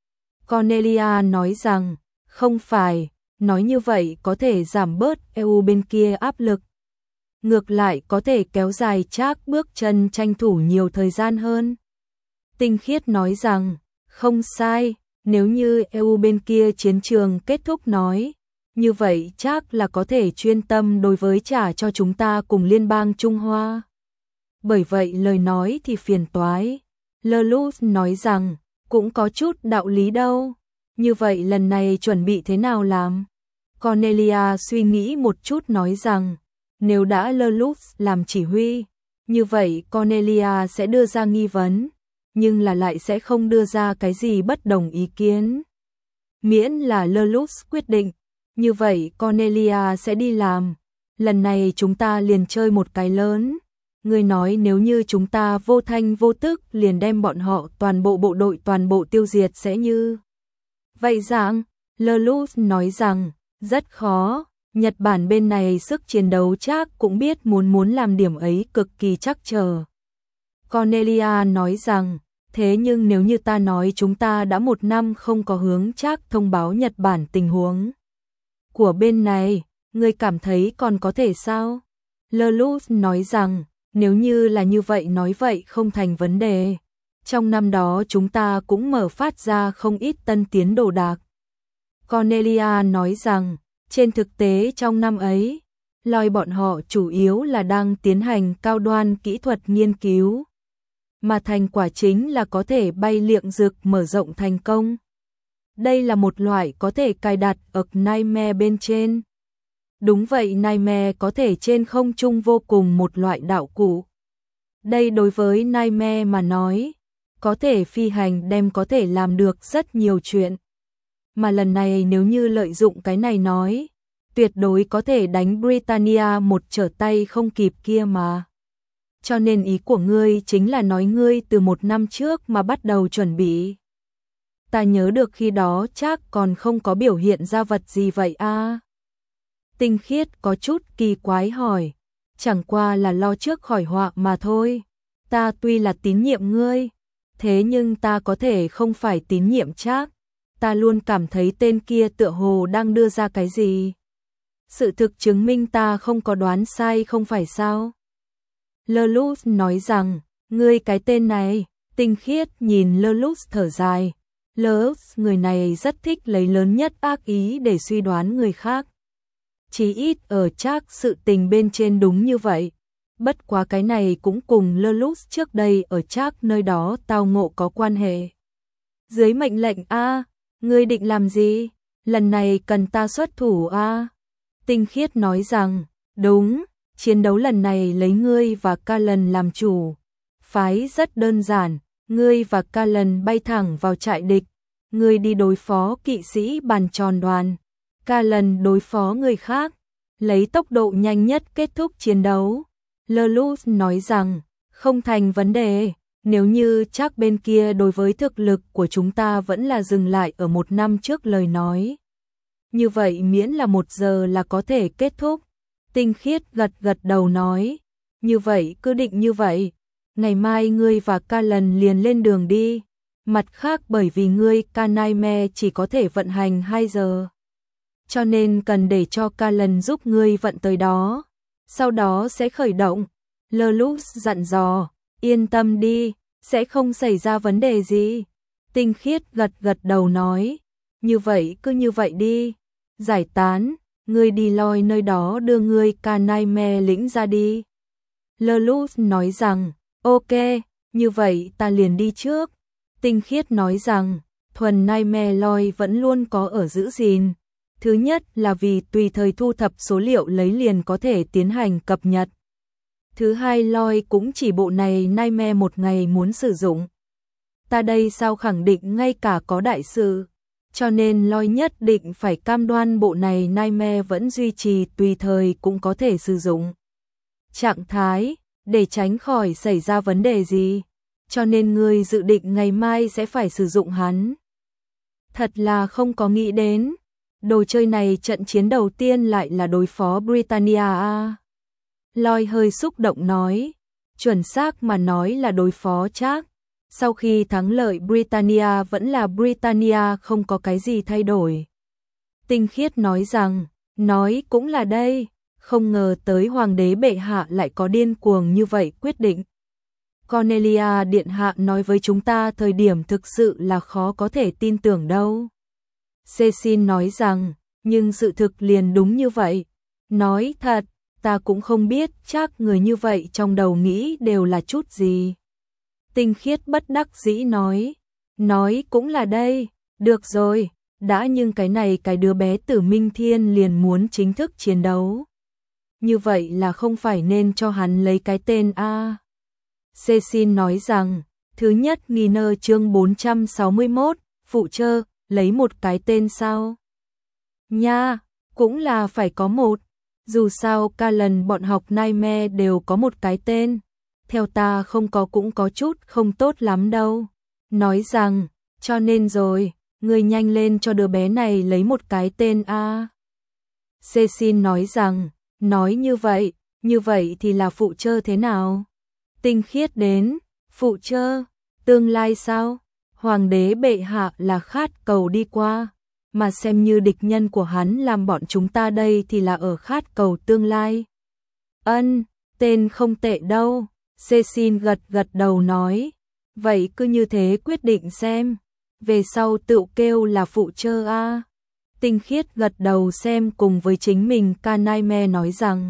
Cornelia nói rằng, không phải, nói như vậy có thể giảm bớt e u bên kia áp lực. Ngược lại có thể kéo dài chắc bước chân tranh thủ nhiều thời gian hơn. Tinh Khiết nói rằng, không sai, nếu như e u bên kia chiến trường kết thúc nói, như vậy chắc là có thể chuyên tâm đối với trả cho chúng ta cùng Liên bang Trung Hoa. Bởi vậy lời nói thì phiền toái. Lelux nói rằng, cũng có chút đạo lý đâu. Như vậy lần này chuẩn bị thế nào làm? Cornelia suy nghĩ một chút nói rằng, nếu đã Lelux làm chỉ huy, như vậy Cornelia sẽ đưa ra nghi vấn, nhưng là lại sẽ không đưa ra cái gì bất đồng ý kiến. Miễn là Lelux quyết định, như vậy Cornelia sẽ đi làm. Lần này chúng ta liền chơi một cái lớn. Người nói nếu như chúng ta vô thanh vô tức liền đem bọn họ toàn bộ bộ đội toàn bộ tiêu diệt sẽ như vậy rằng, Lelux nói rằng, rất khó. Nhật Bản bên này sức chiến đấu chắc cũng biết muốn muốn làm điểm ấy cực kỳ chắc chờ. Cornelia nói rằng, thế nhưng nếu như ta nói chúng ta đã một năm không có hướng chắc thông báo Nhật Bản tình huống của bên này, ngươi cảm thấy còn có thể sao? Lelux nói rằng, nếu như là như vậy nói vậy không thành vấn đề. Trong năm đó chúng ta cũng mở phát ra không ít tân tiến đồ đạc. Cornelia nói rằng, trên thực tế trong năm ấy, Lloyd bọn họ chủ yếu là đang tiến hành cao đoan kỹ thuật nghiên cứu, mà thành quả chính là có thể bay liệng rực mở rộng thành công. Đây là một loại có thể cài đặt ở Nightmare bên trên. Đúng vậy, Nightmare có thể trên không trung vô cùng một loại đạo cụ. Đây đối với Nightmare mà nói, có thể phi hành đem có thể làm được rất nhiều chuyện. Mà lần này nếu như lợi dụng cái này nói, tuyệt đối có thể đánh Britannia một trở tay không kịp kia mà. Cho nên ý của ngươi chính là nói ngươi từ một năm trước mà bắt đầu chuẩn bị. Ta nhớ được khi đó chắc còn không có biểu hiện ra vật gì vậy a? Tinh Khiết có chút kỳ quái hỏi, chẳng qua là lo trước khỏi họa mà thôi. Ta tuy là tín nhiệm ngươi, thế nhưng ta có thể không phải tín nhiệm chắc. Ta luôn cảm thấy tên kia tựa hồ đang đưa ra cái gì. Sự thực chứng minh ta không có đoán sai không phải sao? Lelux nói rằng, ngươi cái tên này. Tinh Khiết nhìn Lelux thở dài. Lelux người này rất thích lấy lớn nhất ác ý để suy đoán người khác. Chí ít ở chắc sự tình bên trên đúng như vậy. Bất quá cái này cũng cùng Lelux trước đây ở chắc nơi đó tao ngộ có quan hệ. Dưới mệnh lệnh A, ngươi định làm gì? Lần này cần ta xuất thủ A. Tinh Khiết nói rằng, đúng, chiến đấu lần này lấy ngươi và Callan làm chủ. Phái rất đơn giản, ngươi và Callan bay thẳng vào trại địch, ngươi đi đối phó kỵ sĩ bàn tròn đoàn, Callan đối phó người khác, lấy tốc độ nhanh nhất kết thúc chiến đấu. Lelouch nói rằng, không thành vấn đề, nếu như chắc bên kia đối với thực lực của chúng ta vẫn là dừng lại ở một năm trước lời nói. Như vậy miễn là một giờ là có thể kết thúc. Tinh Khiết gật gật đầu nói, như vậy cứ định như vậy, ngày mai ngươi và Callan liền lên đường đi. Mặt khác bởi vì ngươi Canaime chỉ có thể vận hành hai giờ, cho nên cần để cho Callan giúp ngươi vận tới đó, sau đó sẽ khởi động. Lelouch dặn dò, yên tâm đi, sẽ không xảy ra vấn đề gì. Tinh Khiết gật gật đầu nói, như vậy cứ như vậy đi, giải tán, ngươi đi loi nơi đó đưa ngươi Canaime lĩnh ra đi. Lelouch nói rằng, ok, như vậy ta liền đi trước. Tinh Khiết nói rằng, thuần Naime loi vẫn luôn có ở giữ gìn. Thứ nhất là vì tùy thời thu thập số liệu lấy liền có thể tiến hành cập nhật. Thứ hai loi cũng chỉ bộ này Naime một ngày muốn sử dụng. Ta đây sao khẳng định ngay cả có đại sự, cho nên loi nhất định phải cam đoan bộ này Naime vẫn duy trì tùy thời cũng có thể sử dụng trạng thái, để tránh khỏi xảy ra vấn đề gì. Cho nên ngươi dự định ngày mai sẽ phải sử dụng hắn. Thật là không có nghĩ đến, đồ chơi này trận chiến đầu tiên lại là đối phó Britannia à. Loi hơi xúc động nói, chuẩn xác mà nói là đối phó chắc. Sau khi thắng lợi Britannia vẫn là Britannia, không có cái gì thay đổi. Tinh Khiết nói rằng, nói cũng là đây, không ngờ tới hoàng đế bệ hạ lại có điên cuồng như vậy quyết định. Cornelia điện hạ nói với chúng ta thời điểm thực sự là khó có thể tin tưởng đâu. Cecil nói rằng, nhưng sự thực liền đúng như vậy. Nói thật, ta cũng không biết chắc người như vậy trong đầu nghĩ đều là chút gì. Tinh Khiết bất đắc dĩ nói, nói cũng là đây, được rồi, đã nhưng cái này cái đứa bé Tử Minh Thiên liền muốn chính thức chiến đấu. Như vậy là không phải nên cho hắn lấy cái tên A. Cecil nói rằng, thứ nhất nghi nơ chương bốn trăm sáu mươi mốt, phụ trơ, lấy một cái tên sao? Nha, cũng là phải có một, dù sao cả lần bọn học Naime đều có một cái tên, theo ta không có cũng có chút không tốt lắm đâu. Nói rằng, cho nên rồi, người nhanh lên cho đứa bé này lấy một cái tên A. Cecil nói rằng, nói như vậy, như vậy thì là phụ trơ thế nào? Tinh Khiết đến, phụ trơ, tương lai sao? Hoàng đế bệ hạ là khát cầu đi qua, mà xem như địch nhân của hắn làm bọn chúng ta đây thì là ở khát cầu tương lai. Ân, tên không tệ đâu, Cecil gật gật đầu nói, vậy cứ như thế quyết định xem, về sau tự kêu là phụ trơ a. Tinh Khiết gật đầu xem cùng với chính mình Canaime nói rằng,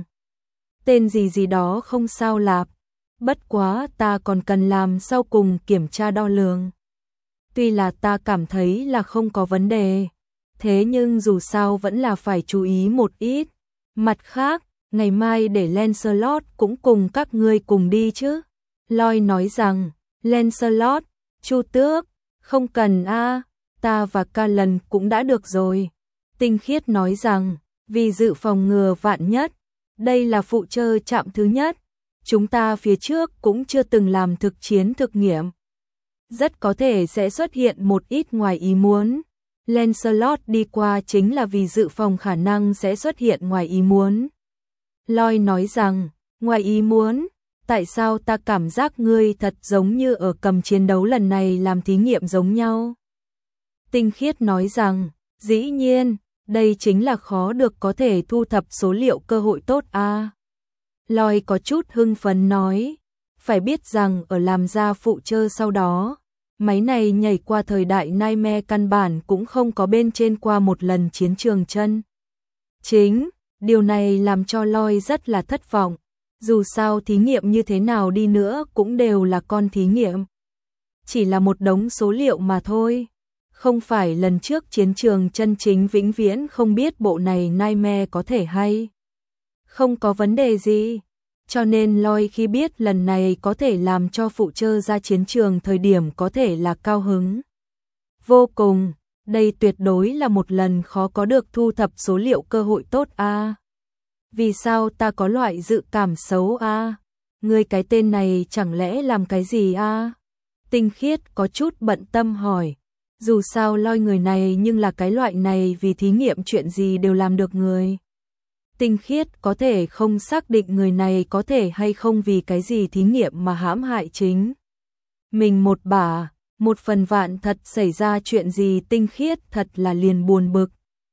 tên gì gì đó không sao lạp, bất quá ta còn cần làm sau cùng kiểm tra đo lường. Tuy là ta cảm thấy là không có vấn đề, thế nhưng dù sao vẫn là phải chú ý một ít. Mặt khác, ngày mai để Lancelot cũng cùng các ngươi cùng đi chứ. Loi nói rằng, Lancelot, Chu Tước, không cần a, ta và Callan cũng đã được rồi. Tinh Khiết nói rằng, vì dự phòng ngừa vạn nhất, đây là phụ trơ chạm thứ nhất, chúng ta phía trước cũng chưa từng làm thực chiến thực nghiệm. Rất có thể sẽ xuất hiện một ít ngoài ý muốn. Lancelot đi qua chính là vì dự phòng khả năng sẽ xuất hiện ngoài ý muốn. Loi nói rằng, ngoài ý muốn, tại sao ta cảm giác ngươi thật giống như ở cầm chiến đấu lần này làm thí nghiệm giống nhau? Tinh Khiết nói rằng, dĩ nhiên, đây chính là khó được có thể thu thập số liệu cơ hội tốt a. À. Loi có chút hưng phấn nói, phải biết rằng ở làm ra phụ trơ sau đó, máy này nhảy qua thời đại Naime căn bản cũng không có bên trên qua một lần chiến trường chân chính. Điều này làm cho Loi rất là thất vọng. Dù sao thí nghiệm như thế nào đi nữa cũng đều là con thí nghiệm. Chỉ là một đống số liệu mà thôi. Không phải lần trước chiến trường chân chính vĩnh viễn không biết bộ này Naime có thể hay Không có vấn đề gì. Cho nên Loi khi biết lần này có thể làm cho phụ trơ ra chiến trường thời điểm có thể là cao hứng. Vô cùng, đây tuyệt đối là một lần khó có được thu thập số liệu cơ hội tốt a. À. Vì sao ta có loại dự cảm xấu a? À? Ngươi cái tên này chẳng lẽ làm cái gì a? À? Tinh Khiết có chút bận tâm hỏi. Dù sao Loi người này nhưng là cái loại này vì thí nghiệm chuyện gì đều làm được người. Tinh Khiết có thể không xác định người này có thể hay không vì cái gì thí nghiệm mà hãm hại chính mình một bả, một phần vạn thật xảy ra chuyện gì Tinh Khiết thật là liền buồn bực.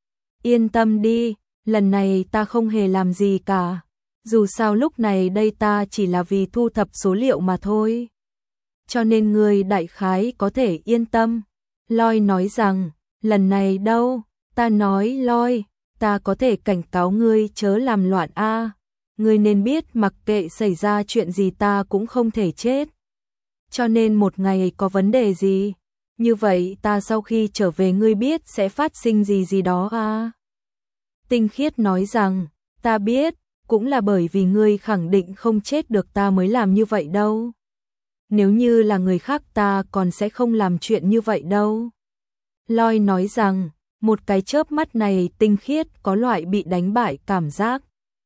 Yên tâm đi, lần này ta không hề làm gì cả. Dù sao lúc này đây ta chỉ là vì thu thập số liệu mà thôi. Cho nên người đại khái có thể yên tâm. Loi nói rằng, lần này đâu, ta nói Loi, ta có thể cảnh cáo ngươi chớ làm loạn a. À. Ngươi nên biết mặc kệ xảy ra chuyện gì ta cũng không thể chết. Cho nên một ngày có vấn đề gì, như vậy ta sau khi trở về ngươi biết sẽ phát sinh gì gì đó a. À. Tinh Khiết nói rằng, ta biết, cũng là bởi vì ngươi khẳng định không chết được ta mới làm như vậy đâu. Nếu như là người khác ta còn sẽ không làm chuyện như vậy đâu. Loi nói rằng, một cái chớp mắt này Tinh Khiết có loại bị đánh bại cảm giác.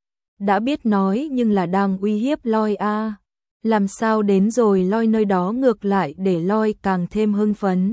Đã biết nói nhưng là đang uy hiếp Loi a. À. Làm sao đến rồi Loi nơi đó ngược lại để Loi càng thêm hưng phấn.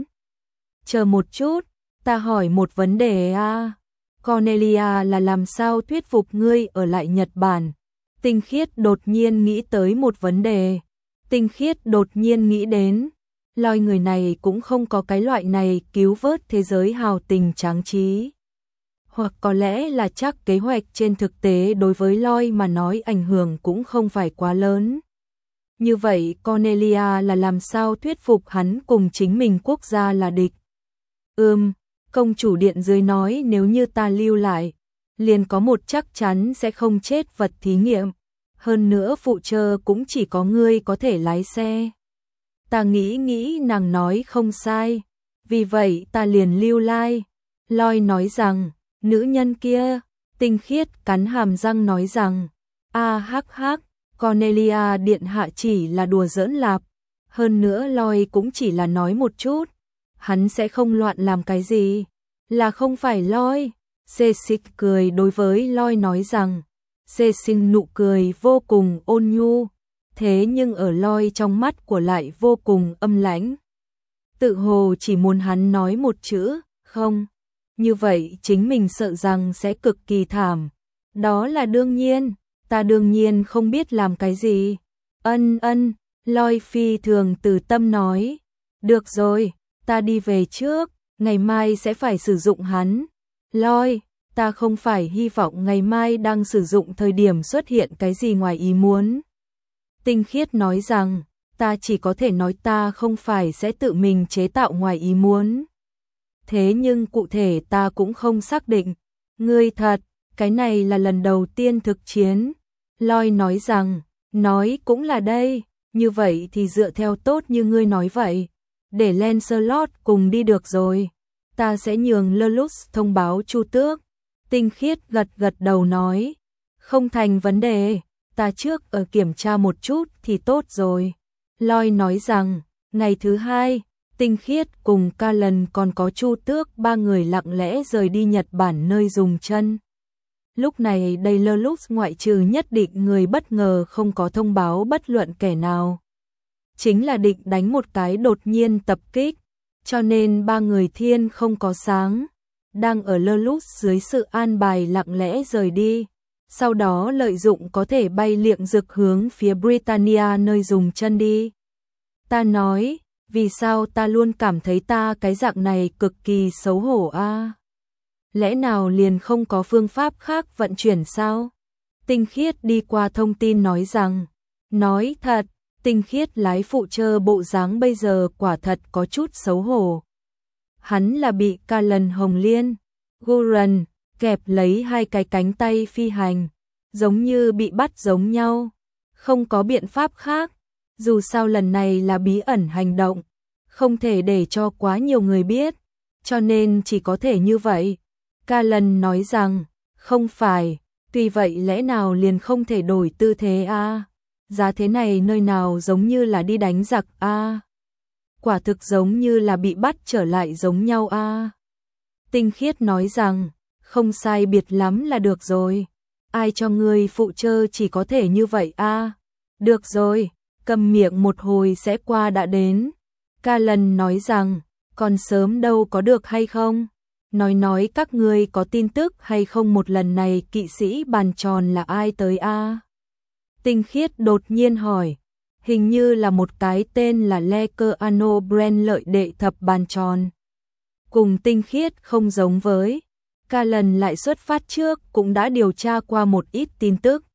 Chờ một chút, ta hỏi một vấn đề a. À. Cornelia là làm sao thuyết phục ngươi ở lại Nhật Bản? Tinh Khiết đột nhiên nghĩ tới một vấn đề. Tinh Khiết đột nhiên nghĩ đến, Loi người này cũng không có cái loại này cứu vớt thế giới hào tình tráng trí. Hoặc có lẽ là chắc kế hoạch trên thực tế đối với Loi mà nói ảnh hưởng cũng không phải quá lớn. Như vậy Cornelia là làm sao thuyết phục hắn cùng chính mình quốc gia là địch? Ừm, công chủ điện dưới nói nếu như ta lưu lại, liền có một chắc chắn sẽ không chết vật thí nghiệm. Hơn nữa phụ trơ cũng chỉ có ngươi có thể lái xe. Ta nghĩ nghĩ nàng nói không sai. Vì vậy ta liền lưu lai. Loi nói rằng, nữ nhân kia, Tinh Khiết cắn hàm răng nói rằng, a hắc hắc, Cornelia điện hạ chỉ là đùa giỡn lạp. Hơn nữa Loi cũng chỉ là nói một chút. Hắn sẽ không loạn làm cái gì. Là không phải Loi. Cecic cười đối với Loi nói rằng, Cecic nụ cười vô cùng ôn nhu, thế nhưng ở Loi trong mắt của lại vô cùng âm lãnh. Tự hồ chỉ muốn hắn nói một chữ, không. Như vậy chính mình sợ rằng sẽ cực kỳ thảm. Đó là đương nhiên, ta đương nhiên không biết làm cái gì. Ân ân, Loi phi thường từ tâm nói. Được rồi, ta đi về trước, ngày mai sẽ phải sử dụng hắn. Loi, ta không phải hy vọng ngày mai đang sử dụng thời điểm xuất hiện cái gì ngoài ý muốn. Tinh Khiết nói rằng, ta chỉ có thể nói ta không phải sẽ tự mình chế tạo ngoài ý muốn. Thế nhưng cụ thể ta cũng không xác định. Ngươi thật, cái này là lần đầu tiên thực chiến. Loi nói rằng, nói cũng là đây, như vậy thì dựa theo tốt như ngươi nói vậy. Để Lancelot cùng đi được rồi. Ta sẽ nhường Lelouch thông báo Chu Tước. Tinh Khiết gật gật đầu nói, không thành vấn đề, ta trước ở kiểm tra một chút thì tốt rồi. Loi nói rằng, ngày thứ hai, Tinh Khiết cùng Callan còn có Chu Tước ba người lặng lẽ rời đi Nhật Bản nơi dùng chân. Lúc này đây Lelouch ngoại trừ nhất định người bất ngờ không có thông báo bất luận kẻ nào. Chính là định đánh một cái đột nhiên tập kích, cho nên ba người thiên không có sáng. Đang ở Lelouch dưới sự an bài lặng lẽ rời đi, sau đó lợi dụng có thể bay liệng rực hướng phía Britannia nơi dùng chân đi. Ta nói, vì sao ta luôn cảm thấy ta cái dạng này cực kỳ xấu hổ a? À? Lẽ nào liền không có phương pháp khác vận chuyển sao? Tinh Khiết đi qua thông tin nói rằng, nói thật, Tinh Khiết lái phụ trơ bộ dáng bây giờ quả thật có chút xấu hổ. Hắn là bị Callan Hồng Liên, Guran, kẹp lấy hai cái cánh tay phi hành, giống như bị bắt giống nhau. Không có biện pháp khác, dù sao lần này là bí ẩn hành động, không thể để cho quá nhiều người biết, cho nên chỉ có thể như vậy. Callan nói rằng, không phải, Tuy vậy lẽ nào liền không thể đổi tư thế a? Giá thế này nơi nào giống như là đi đánh giặc a? Quả thực giống như là bị bắt trở lại giống nhau a. Tinh Khiết nói rằng, không sai biệt lắm là được rồi. Ai cho ngươi phụ trơ chỉ có thể như vậy a? Được rồi, cầm miệng một hồi sẽ qua đã đến. Ca Lần nói rằng, còn sớm đâu có được hay không? Nói nói các ngươi có tin tức hay không một lần này kỵ sĩ bàn tròn là ai tới a? Tinh Khiết đột nhiên hỏi, hình như là một cái tên là Lekeano Brand lợi đệ thập bàn tròn. Cùng Tinh Khiết không giống với, Ca Lần lại xuất phát trước cũng đã điều tra qua một ít tin tức.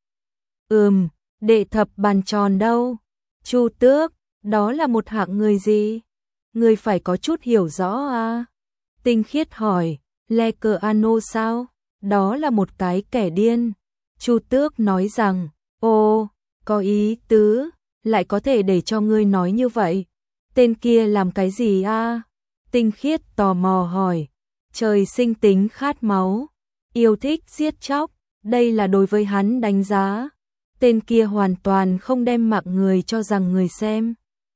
Ừm, đệ thập bàn tròn đâu? Chu Tước, đó là một hạng người gì? Người phải có chút hiểu rõ à? Tinh Khiết hỏi, Lekeano sao? Đó là một cái kẻ điên. Chu Tước nói rằng, ồ, có ý tứ, lại có thể để cho ngươi nói như vậy. Tên kia làm cái gì à? Tinh Khiết tò mò hỏi, trời sinh tính khát máu, yêu thích giết chóc, đây là đối với hắn đánh giá. Tên kia hoàn toàn không đem mạng người cho rằng người xem.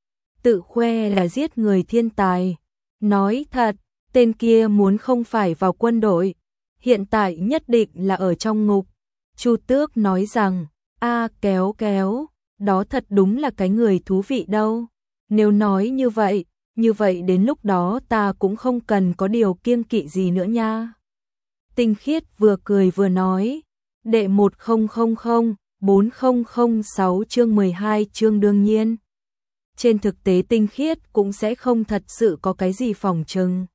Tự khoe là giết người thiên tài. Nói thật, tên kia muốn không phải vào quân đội, hiện tại nhất định là ở trong ngục. Chu Tước nói rằng, a kéo kéo, đó thật đúng là cái người thú vị đâu. Nếu nói như vậy, như vậy đến lúc đó ta cũng không cần có điều kiêng kỵ gì nữa nha. Tinh Khiết vừa cười vừa nói, đệ một không không không bốn không không sáu chương mười hai chương đương nhiên. Trên thực tế Tinh Khiết cũng sẽ không thật sự có cái gì phòng trừng.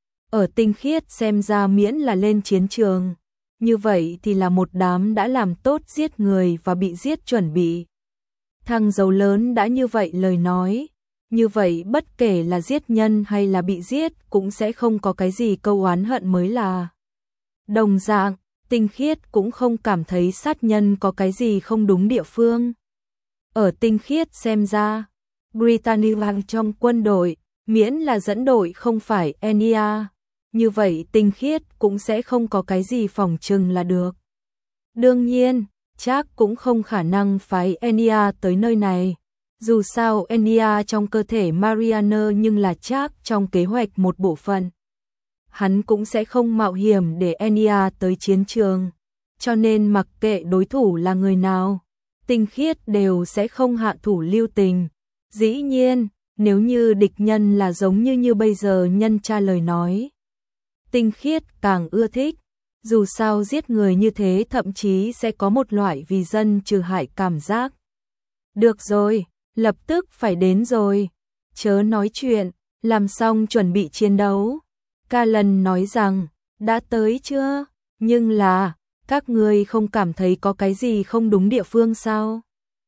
Ở Tinh Khiết xem ra miễn là lên chiến trường, như vậy thì là một đám đã làm tốt giết người và bị giết chuẩn bị. Thằng giàu lớn đã như vậy lời nói, như vậy bất kể là giết nhân hay là bị giết cũng sẽ không có cái gì câu oán hận mới là. Đồng dạng, Tinh Khiết cũng không cảm thấy sát nhân có cái gì không đúng địa phương. Ở Tinh Khiết xem ra, Britannia trong quân đội, miễn là dẫn đội không phải Enya, như vậy Tinh Khiết cũng sẽ không có cái gì phòng trừng là được. Đương nhiên, chắc cũng không khả năng phái Enya tới nơi này. Dù sao Enya trong cơ thể Mariana nhưng là chắc trong kế hoạch một bộ phận. Hắn cũng sẽ không mạo hiểm để Enya tới chiến trường. Cho nên mặc kệ đối thủ là người nào, Tinh Khiết đều sẽ không hạ thủ lưu tình. Dĩ nhiên, nếu như địch nhân là giống như như bây giờ nhân tra lời nói, Tinh Khiết càng ưa thích. Dù sao giết người như thế thậm chí sẽ có một loại vì dân trừ hại cảm giác. Được rồi, lập tức phải đến rồi. Chớ nói chuyện, làm xong chuẩn bị chiến đấu. Ca Lần nói rằng, đã tới chưa? Nhưng là, các ngươi không cảm thấy có cái gì không đúng địa phương sao?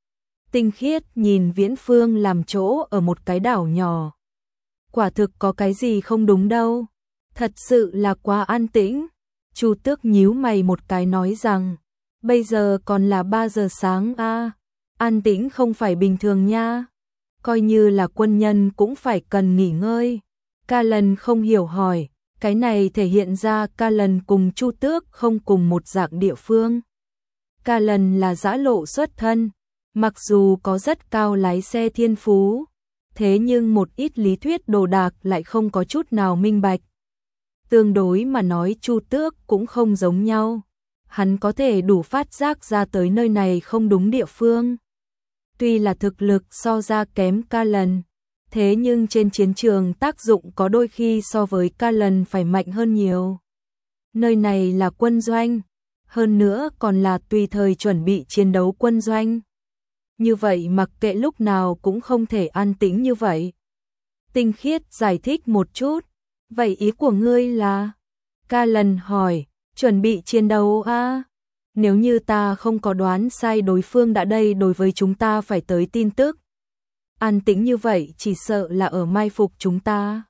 Tinh Khiết nhìn Viễn Phương làm chỗ ở một cái đảo nhỏ. Quả thực có cái gì không đúng đâu. Thật sự là quá an tĩnh. Chu Tước nhíu mày một cái nói rằng, bây giờ còn là ba giờ sáng a, an tĩnh không phải bình thường nha. Coi như là quân nhân cũng phải cần nghỉ ngơi. Ca Lần không hiểu hỏi, cái này thể hiện ra Ca Lần cùng Chu Tước không cùng một dạng địa phương. Ca Lần là dã lộ xuất thân, mặc dù có rất cao lái xe thiên phú, thế nhưng một ít lý thuyết đồ đạc lại không có chút nào minh bạch. Tương đối mà nói Chu Tước cũng không giống nhau. Hắn có thể đủ phát giác ra tới nơi này không đúng địa phương. Tuy là thực lực so ra kém Ca Lần, thế nhưng trên chiến trường tác dụng có đôi khi so với Ca Lần phải mạnh hơn nhiều. Nơi này là quân doanh, hơn nữa còn là tùy thời chuẩn bị chiến đấu quân doanh. Như vậy mặc kệ lúc nào cũng không thể an tĩnh như vậy. Tinh Khiết giải thích một chút. Vậy ý của ngươi là? Ca Lần hỏi, chuẩn bị chiến đấu à? Nếu như ta không có đoán sai đối phương đã đây đối với chúng ta phải tới tin tức. An tĩnh như vậy chỉ sợ là ở mai phục chúng ta.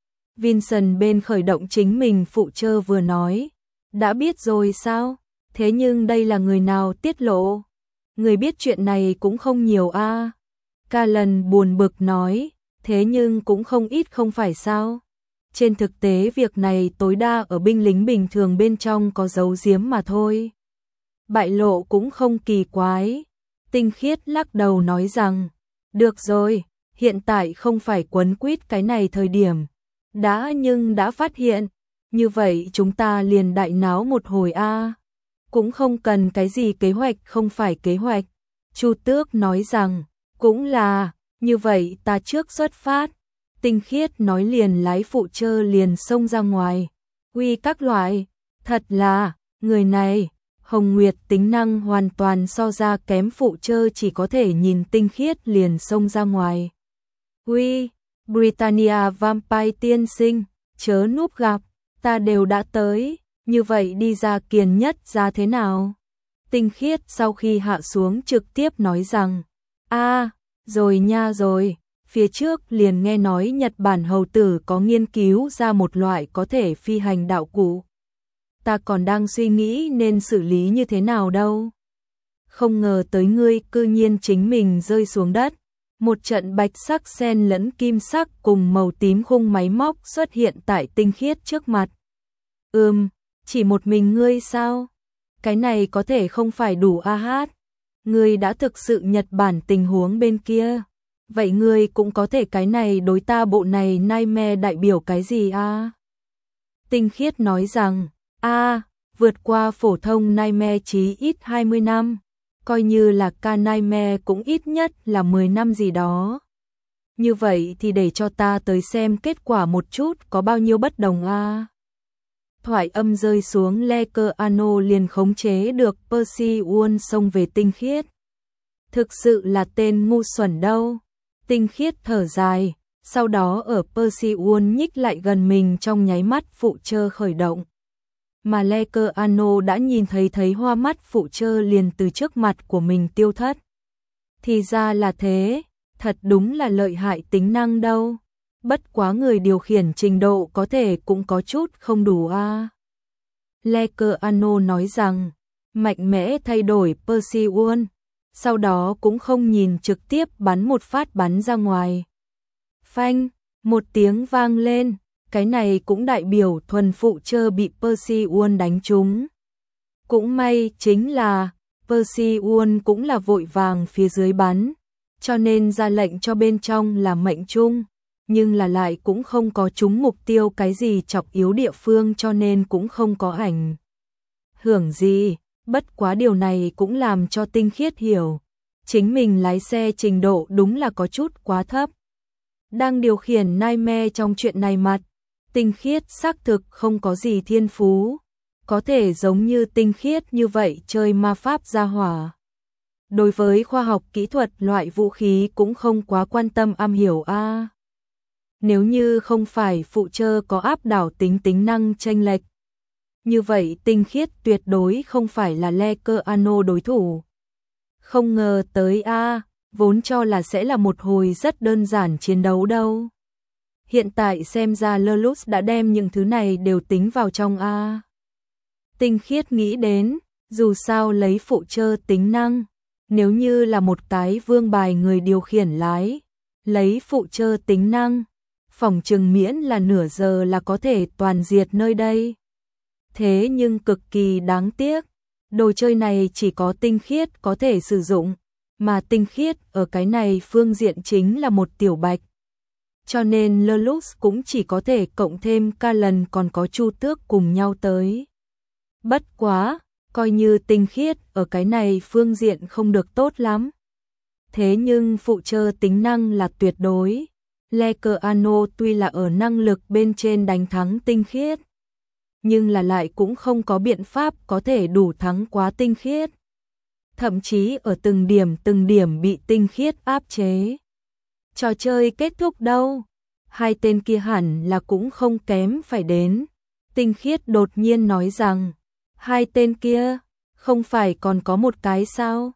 Vincent bên khởi động chính mình phụ trơ vừa nói. Đã biết rồi sao? Thế nhưng đây là người nào tiết lộ? Người biết chuyện này cũng không nhiều a. À? Ca Lần buồn bực nói, thế nhưng cũng không ít không phải sao? Trên thực tế việc này tối đa ở binh lính bình thường bên trong có giấu giếm mà thôi. bại lộ cũng không kỳ quái. Tinh Khiết lắc đầu nói rằng, được rồi, hiện tại không phải quấn quýt cái này thời điểm. Đã nhưng đã phát hiện, như vậy chúng ta liền đại náo một hồi a. Cũng không cần cái gì kế hoạch không phải kế hoạch. Chu Tước nói rằng, cũng là, như vậy ta trước xuất phát. Tinh Khiết nói liền lái phụ trơ liền xông ra ngoài. Uy các loại, thật là, người này, Hồng Nguyệt tính năng hoàn toàn so ra kém phụ trơ chỉ có thể nhìn Tinh Khiết liền xông ra ngoài. Uy, Britannia Vampire tiên sinh, chớ núp gặp, ta đều đã tới, như vậy đi ra kiền nhất ra thế nào? Tinh Khiết sau khi hạ xuống trực tiếp nói rằng, a rồi nha rồi, phía trước liền nghe nói Nhật Bản hầu tử có nghiên cứu ra một loại có thể phi hành đạo cụ. Ta còn đang suy nghĩ nên xử lý như thế nào đâu. Không ngờ tới ngươi cư nhiên chính mình rơi xuống đất. Một trận bạch sắc xen lẫn kim sắc cùng màu tím khung máy móc xuất hiện tại Tinh Khiết trước mặt. Ừm, chỉ một mình ngươi sao? Cái này có thể không phải đủ a hát. Ngươi đã thực sự Nhật Bản tình huống bên kia. Vậy ngươi cũng có thể cái này đối ta bộ này nightmare đại biểu cái gì a? Tinh Khiết nói rằng, a vượt qua phổ thông nightmare chí ít hai mươi năm. Coi như là ca nightmare cũng ít nhất là mười năm gì đó. Như vậy thì để cho ta tới xem kết quả một chút có bao nhiêu bất đồng a. Thoại âm rơi xuống, Lekeano liền khống chế được Percy Won xông về Tinh Khiết. Thực sự là tên ngu xuẩn đâu. Tinh Khiết thở dài, sau đó ở Percy Won nhích lại gần mình trong nháy mắt phụ trơ khởi động. Mà Lekeano đã nhìn thấy thấy hoa mắt phụ trơ liền từ trước mặt của mình tiêu thất. Thì ra là thế, thật đúng là lợi hại tính năng đâu. Bất quá người điều khiển trình độ có thể cũng có chút không đủ a. À. Lekeano nói rằng, mạnh mẽ thay đổi Percy Won, sau đó cũng không nhìn trực tiếp bắn một phát bắn ra ngoài. Phanh, một tiếng vang lên, cái này cũng đại biểu thuần phụ trơ bị Percy Won đánh trúng. Cũng may chính là Percy Won cũng là vội vàng phía dưới bắn, cho nên ra lệnh cho bên trong là mệnh trung. Nhưng là lại cũng không có trúng mục tiêu cái gì chọc yếu địa phương cho nên cũng không có ảnh hưởng gì. Bất quá điều này cũng làm cho Tinh Khiết hiểu, chính mình lái xe trình độ đúng là có chút quá thấp. Đang điều khiển nightmare trong chuyện này mặt, Tinh Khiết xác thực không có gì thiên phú, có thể giống như Tinh Khiết như vậy chơi ma pháp gia hỏa. Đối với khoa học kỹ thuật loại vũ khí cũng không quá quan tâm am hiểu a. À. Nếu như không phải phụ trơ có áp đảo tính tính năng chênh lệch, như vậy Tinh Khiết tuyệt đối không phải là Lekeano đối thủ. Không ngờ tới a, à, vốn cho là sẽ là một hồi rất đơn giản chiến đấu đâu. Hiện tại xem ra Lelus đã đem những thứ này đều tính vào trong a. À. Tinh Khiết nghĩ đến, dù sao lấy phụ trơ tính năng, nếu như là một cái vương bài người điều khiển lái, lấy phụ trơ tính năng, phỏng chừng miễn là nửa giờ là có thể toàn diệt nơi đây. Thế nhưng cực kỳ đáng tiếc, đồ chơi này chỉ có Tinh Khiết có thể sử dụng, mà Tinh Khiết ở cái này phương diện chính là một tiểu bạch. Cho nên Lelus cũng chỉ có thể cộng thêm ca lần còn có Chu Tước cùng nhau tới. Bất quá, coi như Tinh Khiết ở cái này phương diện không được tốt lắm. Thế nhưng phụ trơ tính năng là tuyệt đối. Lekeano tuy là ở năng lực bên trên đánh thắng Tinh Khiết, nhưng là lại cũng không có biện pháp có thể đủ thắng quá Tinh Khiết. Thậm chí ở từng điểm từng điểm bị Tinh Khiết áp chế. Trò chơi kết thúc đâu? Hai tên kia hẳn là cũng không kém phải đến. Tinh Khiết đột nhiên nói rằng, hai tên kia, không phải còn có một cái sao?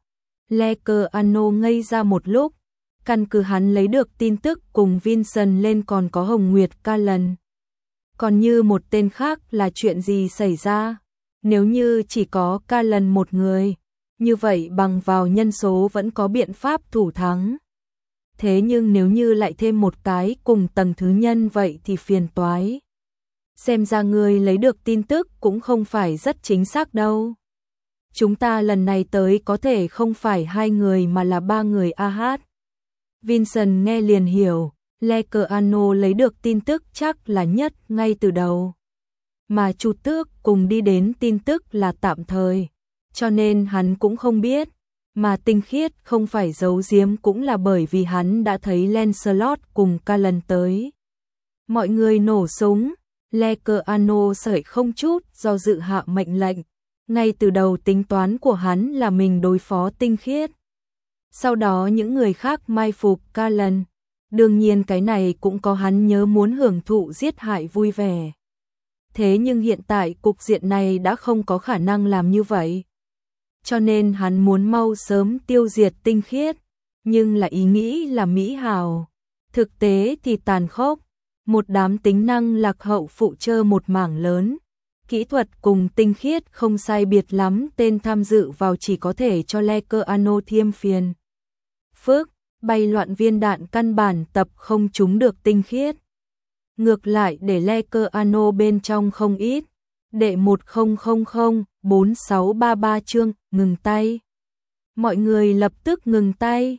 Lekeano ngây ra một lúc, căn cứ hắn lấy được tin tức cùng Vincent lên còn có Hồng Nguyệt ca lần. Còn như một tên khác là chuyện gì xảy ra? Nếu như chỉ có ca lần một người, như vậy bằng vào nhân số vẫn có biện pháp thủ thắng. Thế nhưng nếu như lại thêm một cái cùng tầng thứ nhân vậy thì phiền toái. Xem ra người lấy được tin tức cũng không phải rất chính xác đâu. chúng ta lần này tới có thể không phải hai người mà là ba người a hát. Vincent nghe liền hiểu, Lekeano lấy được tin tức chắc là nhất ngay từ đầu. Mà Chu Tước cùng đi đến tin tức là tạm thời, cho nên hắn cũng không biết. Mà Tinh Khiết không phải giấu giếm cũng là bởi vì hắn đã thấy Lancelot cùng Callan tới. Mọi người nổ súng, Lekeano sởi không chút do dự hạ mệnh lệnh. Ngay từ đầu tính toán của hắn là mình đối phó Tinh Khiết. Sau đó những người khác mai phục Callan. Đương nhiên cái này cũng có hắn nhớ muốn hưởng thụ giết hại vui vẻ. Thế nhưng hiện tại cục diện này đã không có khả năng làm như vậy. Cho nên hắn muốn mau sớm tiêu diệt Tinh Khiết. Nhưng là ý nghĩ là mỹ hào. Thực tế thì tàn khốc. Một đám tính năng lạc hậu phụ trơ một mảng lớn. Kỹ thuật cùng Tinh Khiết không sai biệt lắm, tên tham dự vào chỉ có thể cho Lekeano thêm phiền phức, bay loạn viên đạn căn bản tập không trúng được Tinh Khiết. Ngược lại để Lekeano bên trong không ít. Đệ một không không không bốn sáu ba ba chương, ngừng tay. Mọi người lập tức ngừng tay.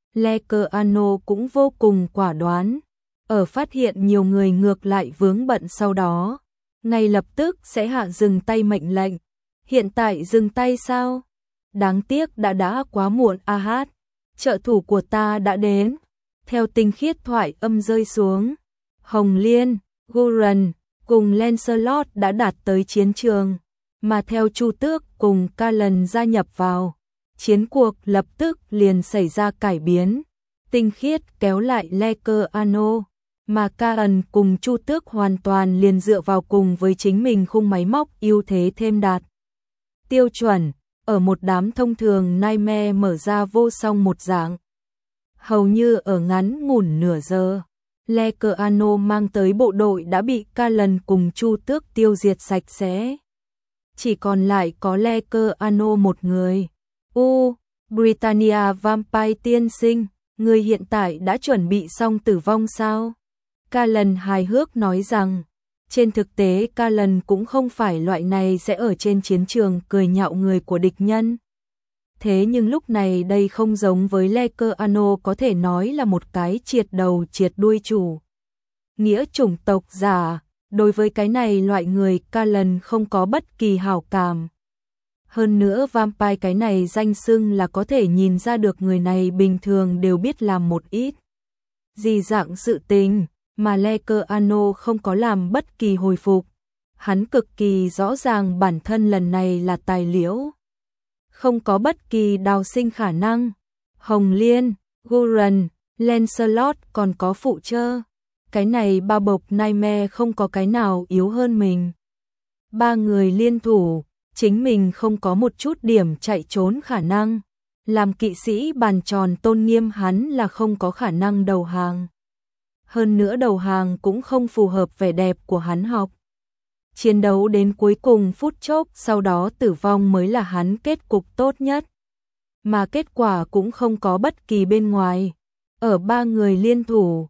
Lekeano cũng vô cùng quả đoán. Ở phát hiện nhiều người ngược lại vướng bận sau đó, ngay lập tức sẽ hạ dừng tay mệnh lệnh. Hiện tại dừng tay sao? Đáng tiếc đã đã quá muộn a hát. Trợ thủ của ta đã đến. Theo Tinh Khiết thoại âm rơi xuống, Hồng Liên, Gurren cùng Lancelot đã đạt tới chiến trường, mà theo Chu Tước cùng Callan gia nhập vào, chiến cuộc lập tức liền xảy ra cải biến. Tinh Khiết kéo lại Lekeano, mà Callan cùng Chu Tước hoàn toàn liền dựa vào cùng với chính mình khung máy móc ưu thế thêm đạt tiêu chuẩn, ở một đám thông thường Nightmare mở ra vô song một dạng. Hầu như ở ngắn ngủn nửa giờ, Lekeano mang tới bộ đội đã bị Callan cùng Chu Tước tiêu diệt sạch sẽ. Chỉ còn lại có Lekeano một người. U, Britannia Vampire tiên sinh, người hiện tại đã chuẩn bị xong tử vong sao? Callan hài hước nói rằng, trên thực tế Callan cũng không phải loại này sẽ ở trên chiến trường cười nhạo người của địch nhân. Thế nhưng lúc này đây không giống với Lekeano, có thể nói là một cái triệt đầu triệt đuôi chủ nghĩa chủng tộc giả. Đối với cái này loại người Callan không có bất kỳ hảo cảm. Hơn nữa vampire cái này danh xưng là có thể nhìn ra được người này bình thường đều biết làm một ít gì dạng sự tình, mà Lekeano không có làm bất kỳ hồi phục. Hắn cực kỳ rõ ràng bản thân lần này là tài liễu, không có bất kỳ đào sinh khả năng. Hồng Liên, Gurren, Lancelot còn có phụ trơ. Cái này bao bọc Nightmare không có cái nào yếu hơn mình. Ba người liên thủ, chính mình không có một chút điểm chạy trốn khả năng. Làm kỵ sĩ bàn tròn tôn nghiêm hắn là không có khả năng đầu hàng. Hơn nữa đầu hàng cũng không phù hợp vẻ đẹp của hắn học. Chiến đấu đến cuối cùng phút chốc, sau đó tử vong mới là hắn kết cục tốt nhất. Mà kết quả cũng không có bất kỳ bên ngoài. Ở ba người liên thủ,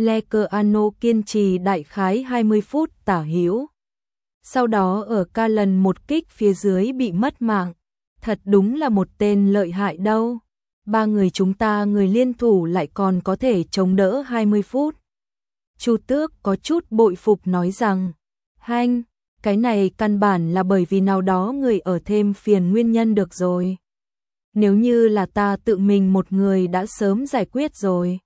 Lekeano kiên trì đại khái hai mươi phút tả hữu. Sau đó ở Callan một kích phía dưới bị mất mạng. Thật đúng là một tên lợi hại đâu. Ba người chúng ta người liên thủ lại còn có thể chống đỡ hai mươi phút. Chu Tước có chút bội phục nói rằng, hanh, cái này căn bản là bởi vì nào đó người ở thêm phiền nguyên nhân được rồi. Nếu như là ta tự mình một người đã sớm giải quyết rồi.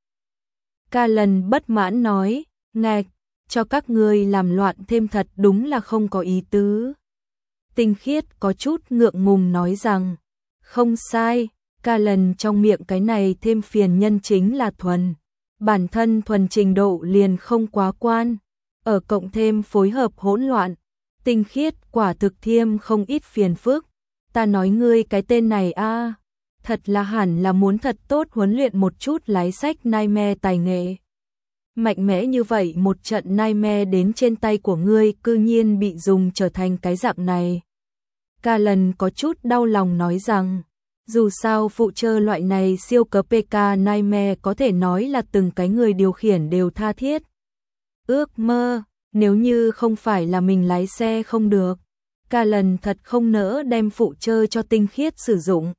Callan bất mãn nói, ngạch, cho các ngươi làm loạn thêm thật đúng là không có ý tứ. Tinh Khiết có chút ngượng ngùng nói rằng, không sai, Callan trong miệng cái này thêm phiền nhân chính là thuần. Bản thân thuần trình độ liền không quá quan, ở cộng thêm phối hợp hỗn loạn, Tinh Khiết quả thực thiêm không ít phiền phức. Ta nói ngươi cái tên này a, thật là hẳn là muốn thật tốt huấn luyện một chút lái sách Nightmare tài nghệ. Mạnh mẽ như vậy một trận Nightmare đến trên tay của ngươi cư nhiên bị dùng trở thành cái dạng này. Callan có chút đau lòng nói rằng, dù sao phụ trơ loại này siêu cấp pê ca Nightmare có thể nói là từng cái người điều khiển đều tha thiết ước mơ, nếu như không phải là mình lái xe không được. Cả lần thật không nỡ đem phụ trơ cho Tinh Khiết sử dụng.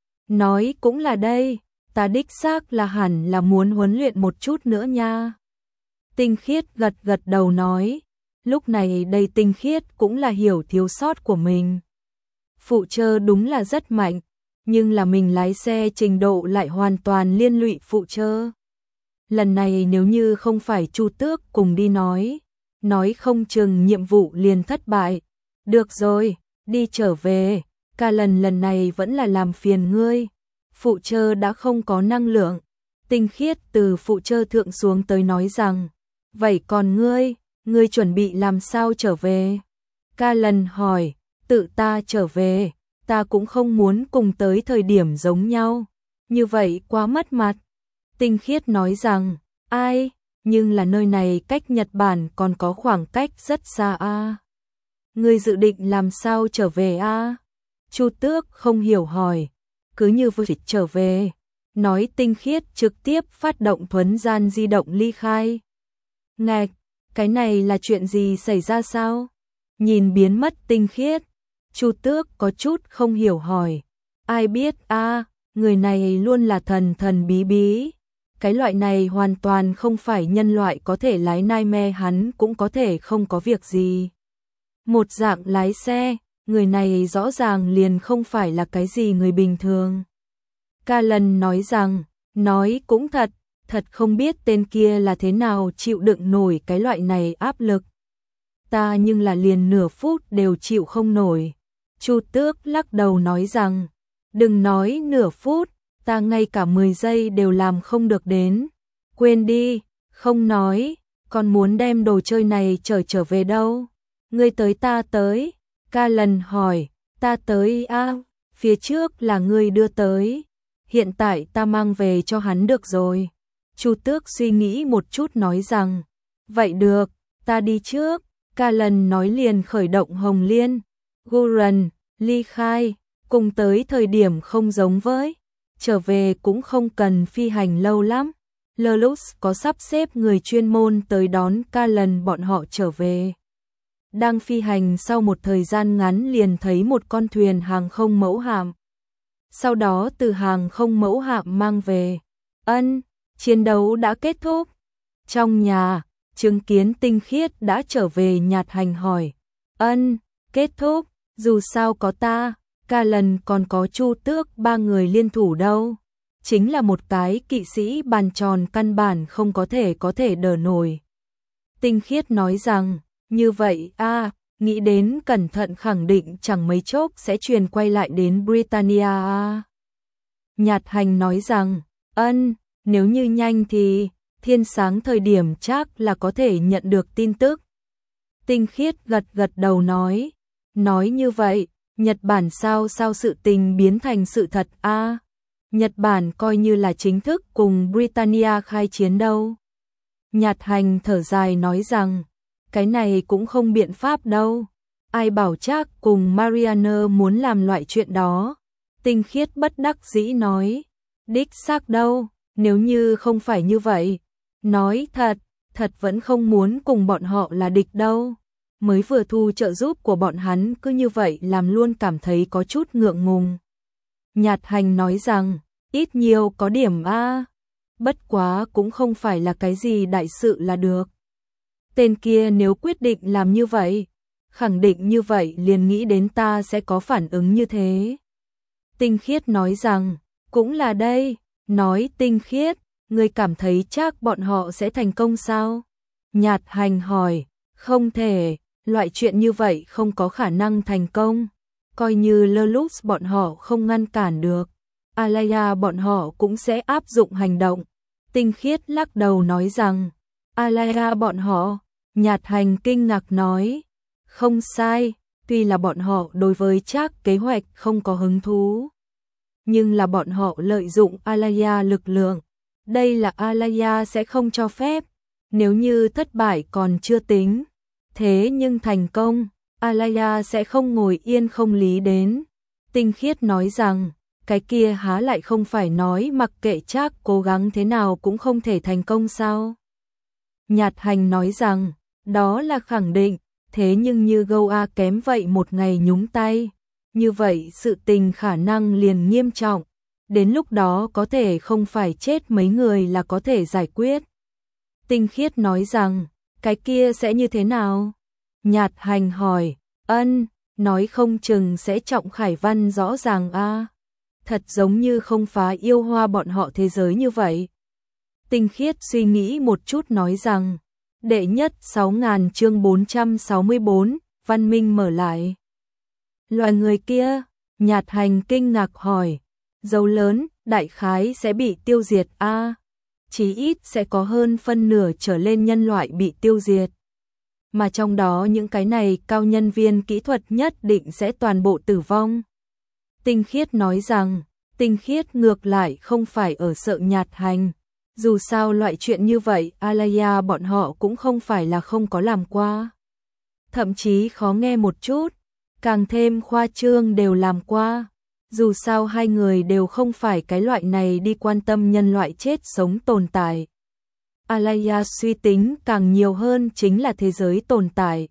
Nói cũng là đây, ta đích xác là hẳn là muốn huấn luyện một chút nữa nha. Tinh Khiết gật gật đầu nói, lúc này đây Tinh Khiết cũng là hiểu thiếu sót của mình. Phụ trơ đúng là rất mạnh, nhưng là mình lái xe trình độ lại hoàn toàn liên lụy phụ trơ. Lần này nếu như không phải Chu Tước cùng đi nói, nói không chừng nhiệm vụ liền thất bại. Được rồi, đi trở về, cả lần lần này vẫn là làm phiền ngươi. Phụ trơ đã không có năng lượng. Tinh Khiết từ phụ trơ thượng xuống tới nói rằng, vậy còn ngươi, ngươi chuẩn bị làm sao trở về? Ca lần hỏi, tự ta trở về, ta cũng không muốn cùng tới thời điểm giống nhau, như vậy quá mất mặt. Tinh Khiết nói rằng, ai, nhưng là nơi này cách Nhật Bản còn có khoảng cách rất xa a. À? Ngươi dự định làm sao trở về a? À? Chu Tước không hiểu hỏi, cứ như vừa trở về, nói Tinh Khiết trực tiếp phát động thuấn gian di động ly khai. Ngạch, cái này là chuyện gì xảy ra sao? Nhìn biến mất Tinh Khiết, Chu Tước có chút không hiểu hỏi, ai biết a, à, người này luôn là thần thần bí bí. Cái loại này hoàn toàn không phải nhân loại có thể lái nightmare, hắn cũng có thể không có việc gì. Một dạng lái xe, người này rõ ràng liền không phải là cái gì người bình thường. Ca lần nói rằng, nói cũng thật, thật không biết tên kia là thế nào chịu đựng nổi cái loại này áp lực. Ta nhưng là liền nửa phút đều chịu không nổi. Chu Tước lắc đầu nói rằng, đừng nói nửa phút, ta ngay cả mười giây đều làm không được đến. Quên đi, không nói, còn muốn đem đồ chơi này trở trở về đâu? Ngươi tới ta tới? Ca lần hỏi, ta tới a, à, phía trước là ngươi đưa tới. Hiện tại ta mang về cho hắn được rồi. Chu Tước suy nghĩ một chút nói rằng, vậy được, ta đi trước. Ca lần nói liền khởi động Hồng Liên, Gurren, ly khai, cùng tới thời điểm không giống với. Trở về cũng không cần phi hành lâu lắm. Lelux có sắp xếp người chuyên môn tới đón Ca lần bọn họ trở về. Đang phi hành sau một thời gian ngắn liền thấy một con thuyền hàng không mẫu hạm. Sau đó từ hàng không mẫu hạm mang về. Ân, chiến đấu đã kết thúc. Trong nhà, chứng kiến Tinh Khiết đã trở về, Nhạt Hành hỏi. Ân, kết thúc, dù sao có ta, Ca lần còn có Chu Tước, ba người liên thủ đâu. Chính là một cái kỵ sĩ bàn tròn căn bản không có thể có thể đỡ nổi. Tinh Khiết nói rằng, như vậy a, à, nghĩ đến cẩn thận khẳng định chẳng mấy chốc sẽ truyền quay lại đến Britannia a. À. Nhạt Hành nói rằng, ân, nếu như nhanh thì thiên sáng thời điểm chắc là có thể nhận được tin tức. Tinh Khiết gật gật đầu nói, nói như vậy, Nhật Bản sao sao sự tình biến thành sự thật a? À, Nhật Bản coi như là chính thức cùng Britannia khai chiến đâu. Nhạt Hành thở dài nói rằng, cái này cũng không biện pháp đâu. Ai bảo chắc cùng Mariana muốn làm loại chuyện đó. Tinh Khiết bất đắc dĩ nói, đích xác đâu, nếu như không phải như vậy. Nói thật, thật vẫn không muốn cùng bọn họ là địch đâu. Mới vừa thu trợ giúp của bọn hắn cứ như vậy làm luôn cảm thấy có chút ngượng ngùng. Nhạt Hành nói rằng, ít nhiều có điểm a, bất quá cũng không phải là cái gì đại sự là được. Tên kia nếu quyết định làm như vậy, khẳng định như vậy liền nghĩ đến ta sẽ có phản ứng như thế. Tinh Khiết nói rằng, cũng là đây, nói Tinh Khiết, ngươi cảm thấy chắc bọn họ sẽ thành công sao? Nhạt Hành hỏi, không thể, loại chuyện như vậy không có khả năng thành công, coi như Lelux bọn họ không ngăn cản được, Alaya bọn họ cũng sẽ áp dụng hành động. Tinh Khiết lắc đầu nói rằng, Alaya bọn họ, Nhạt Hành kinh ngạc nói, không sai, tuy là bọn họ đối với chắc kế hoạch không có hứng thú, nhưng là bọn họ lợi dụng Alaya lực lượng, đây là Alaya sẽ không cho phép, nếu như thất bại còn chưa tính, thế nhưng thành công, Alaya sẽ không ngồi yên không lý đến. Tinh Khiết nói rằng, cái kia há lại không phải nói mặc kệ chắc cố gắng thế nào cũng không thể thành công sao? Nhạt Hành nói rằng, đó là khẳng định, thế nhưng như Goa kém vậy một ngày nhúng tay, như vậy sự tình khả năng liền nghiêm trọng, đến lúc đó có thể không phải chết mấy người là có thể giải quyết. Tinh Khiết nói rằng, cái kia sẽ như thế nào? Nhạt Hành hỏi, ân, nói không chừng sẽ trọng khải văn rõ ràng a. Thật giống như không phá yêu hoa bọn họ thế giới như vậy. Tinh Khiết suy nghĩ một chút nói rằng, đệ nhất sáu nghìn chương bốn trăm sáu mươi bốn, văn minh mở lại. Loài người kia, Nhạt Hành kinh ngạc hỏi, dấu lớn, đại khái sẽ bị tiêu diệt a, chí ít sẽ có hơn phân nửa trở lên nhân loại bị tiêu diệt. Mà trong đó những cái này cao nhân viên kỹ thuật nhất định sẽ toàn bộ tử vong. Tinh Khiết nói rằng, Tinh Khiết ngược lại không phải ở sợ Nhạt Hành. Dù sao loại chuyện như vậy, Alaya bọn họ cũng không phải là không có làm qua. Thậm chí khó nghe một chút, càng thêm khoa trương đều làm qua. Dù sao hai người đều không phải cái loại này đi quan tâm nhân loại chết sống tồn tại. Alaya suy tính càng nhiều hơn chính là thế giới tồn tại.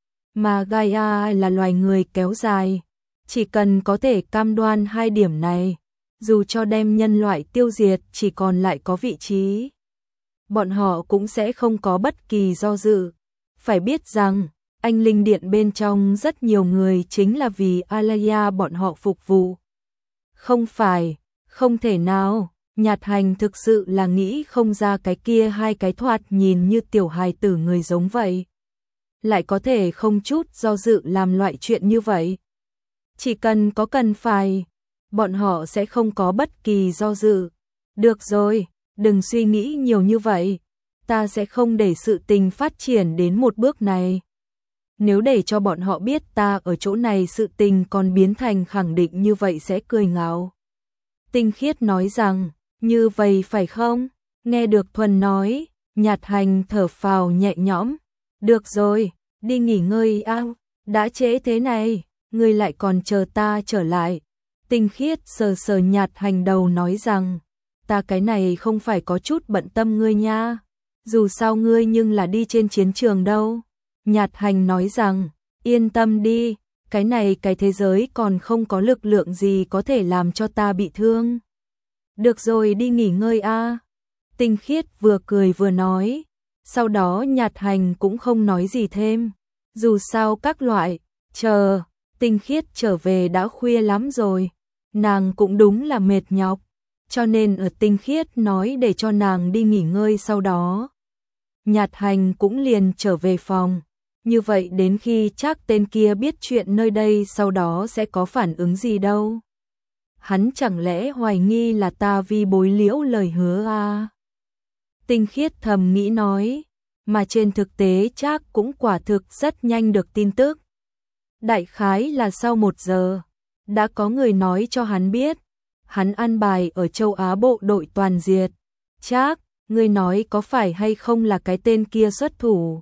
Mà Gaia là loài người kéo dài. Chỉ cần có thể cam đoan hai điểm này, dù cho đem nhân loại tiêu diệt chỉ còn lại có vị trí, bọn họ cũng sẽ không có bất kỳ do dự. Phải biết rằng, anh linh điện bên trong rất nhiều người chính là vì Alaya bọn họ phục vụ. Không phải, không thể nào, Nhạt Hành thực sự là nghĩ không ra cái kia hai cái thoạt nhìn như tiểu hài tử người giống vậy. Lại có thể không chút do dự làm loại chuyện như vậy. Chỉ cần có cần phải, bọn họ sẽ không có bất kỳ do dự. Được rồi, đừng suy nghĩ nhiều như vậy, ta sẽ không để sự tình phát triển đến một bước này. Nếu để cho bọn họ biết ta ở chỗ này sự tình còn biến thành khẳng định như vậy sẽ cười ngáo. Tinh Khiết nói rằng, như vậy phải không? Nghe được Thuần nói, Nhạt Hành thở phào nhẹ nhõm. Được rồi, đi nghỉ ngơi ao, đã trễ thế này, ngươi lại còn chờ ta trở lại. Tinh Khiết sờ sờ Nhạt Hành đầu nói rằng, ta cái này không phải có chút bận tâm ngươi nha, dù sao ngươi nhưng là đi trên chiến trường đâu. Nhạt Hành nói rằng, yên tâm đi, cái này cái thế giới còn không có lực lượng gì có thể làm cho ta bị thương. Được rồi, đi nghỉ ngơi a. Tinh Khiết vừa cười vừa nói, sau đó Nhạt Hành cũng không nói gì thêm, dù sao các loại, chờ, Tinh Khiết trở về đã khuya lắm rồi, nàng cũng đúng là mệt nhọc, cho nên ở Tinh Khiết nói để cho nàng đi nghỉ ngơi sau đó. Nhạt Hành cũng liền trở về phòng, như vậy đến khi chắc tên kia biết chuyện nơi đây sau đó sẽ có phản ứng gì đâu. Hắn chẳng lẽ hoài nghi là ta vi bối liễu lời hứa à? Tinh Khiết thầm nghĩ nói, mà trên thực tế chắc cũng quả thực rất nhanh được tin tức. Đại khái là sau một giờ, đã có người nói cho hắn biết, hắn ăn bài ở châu Á bộ đội toàn diệt. Chắc, ngươi nói có phải hay không là cái tên kia xuất thủ?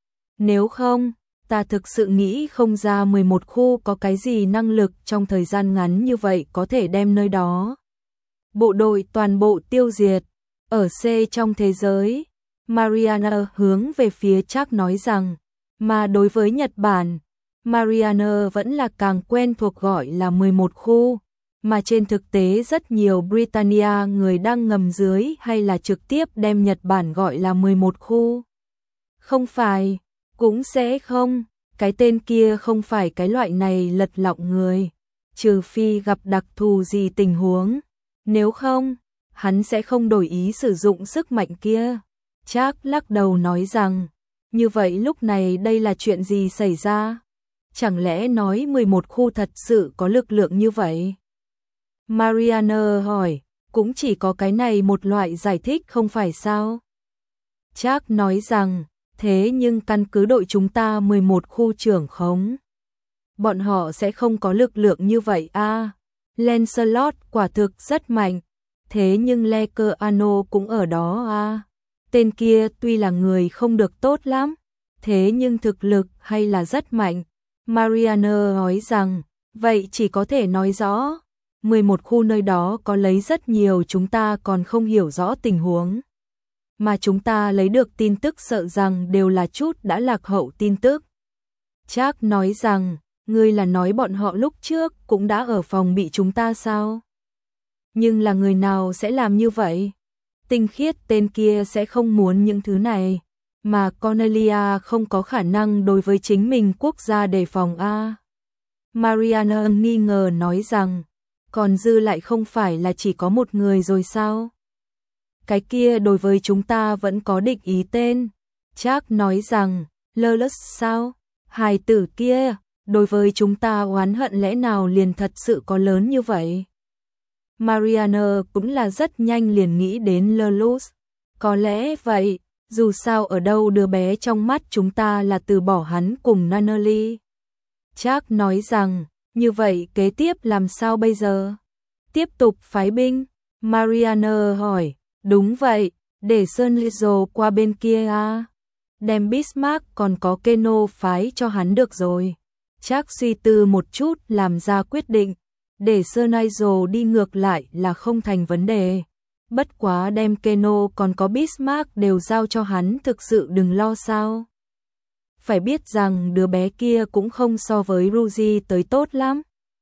Nếu không, ta thực sự nghĩ không ra mười một khu có cái gì năng lực trong thời gian ngắn như vậy có thể đem nơi đó bộ đội toàn bộ tiêu diệt. Ở C trong thế giới, Mariana hướng về phía Trác nói rằng, mà đối với Nhật Bản, Mariana vẫn là càng quen thuộc gọi là mười một khu, mà trên thực tế rất nhiều Britannia người đang ngầm dưới hay là trực tiếp đem Nhật Bản gọi là mười một khu. Không phải, cũng sẽ không, cái tên kia không phải cái loại này lật lọng người, trừ phi gặp đặc thù gì tình huống, nếu không, hắn sẽ không đổi ý sử dụng sức mạnh kia. Trác lắc đầu nói rằng, như vậy lúc này đây là chuyện gì xảy ra? Chẳng lẽ nói mười một khu thật sự có lực lượng như vậy? Mariana hỏi, cũng chỉ có cái này một loại giải thích không phải sao? Trác nói rằng, thế nhưng căn cứ đội chúng ta mười một khu trưởng khống, bọn họ sẽ không có lực lượng như vậy a. À, Lancelot quả thực rất mạnh, thế nhưng Lekeano cũng ở đó a. À, tên kia tuy là người không được tốt lắm, thế nhưng thực lực hay là rất mạnh. Mariana nói rằng, vậy chỉ có thể nói rõ, mười một khu nơi đó có lấy rất nhiều chúng ta còn không hiểu rõ tình huống. Mà chúng ta lấy được tin tức sợ rằng đều là chút đã lạc hậu tin tức. Trác nói rằng, ngươi là nói bọn họ lúc trước cũng đã ở phòng bị chúng ta sao? Nhưng là người nào sẽ làm như vậy? Tinh Khiết tên kia sẽ không muốn những thứ này, mà Cornelia không có khả năng đối với chính mình quốc gia đề phòng a. Mariana nghi ngờ nói rằng, còn dư lại không phải là chỉ có một người rồi sao? Cái kia đối với chúng ta vẫn có địch ý tên. Trác nói rằng, Lulus sao? Hài tử kia, đối với chúng ta oán hận lẽ nào liền thật sự có lớn như vậy? Mariana cũng là rất nhanh liền nghĩ đến Lulus. Có lẽ vậy, dù sao ở đâu đứa bé trong mắt chúng ta là từ bỏ hắn cùng Nunnally. Trác nói rằng, như vậy kế tiếp làm sao bây giờ? Tiếp tục phái binh? Mariana hỏi, đúng vậy, để Sơn Lizo qua bên kia à? Đem Bismarck còn có Keno phái cho hắn được rồi. Trác suy tư một chút làm ra quyết định, để Sơn Lizo đi ngược lại là không thành vấn đề. Bất quá đem Keno còn có Bismarck đều giao cho hắn thực sự đừng lo sao. Phải biết rằng đứa bé kia cũng không so với Rudy tới tốt lắm.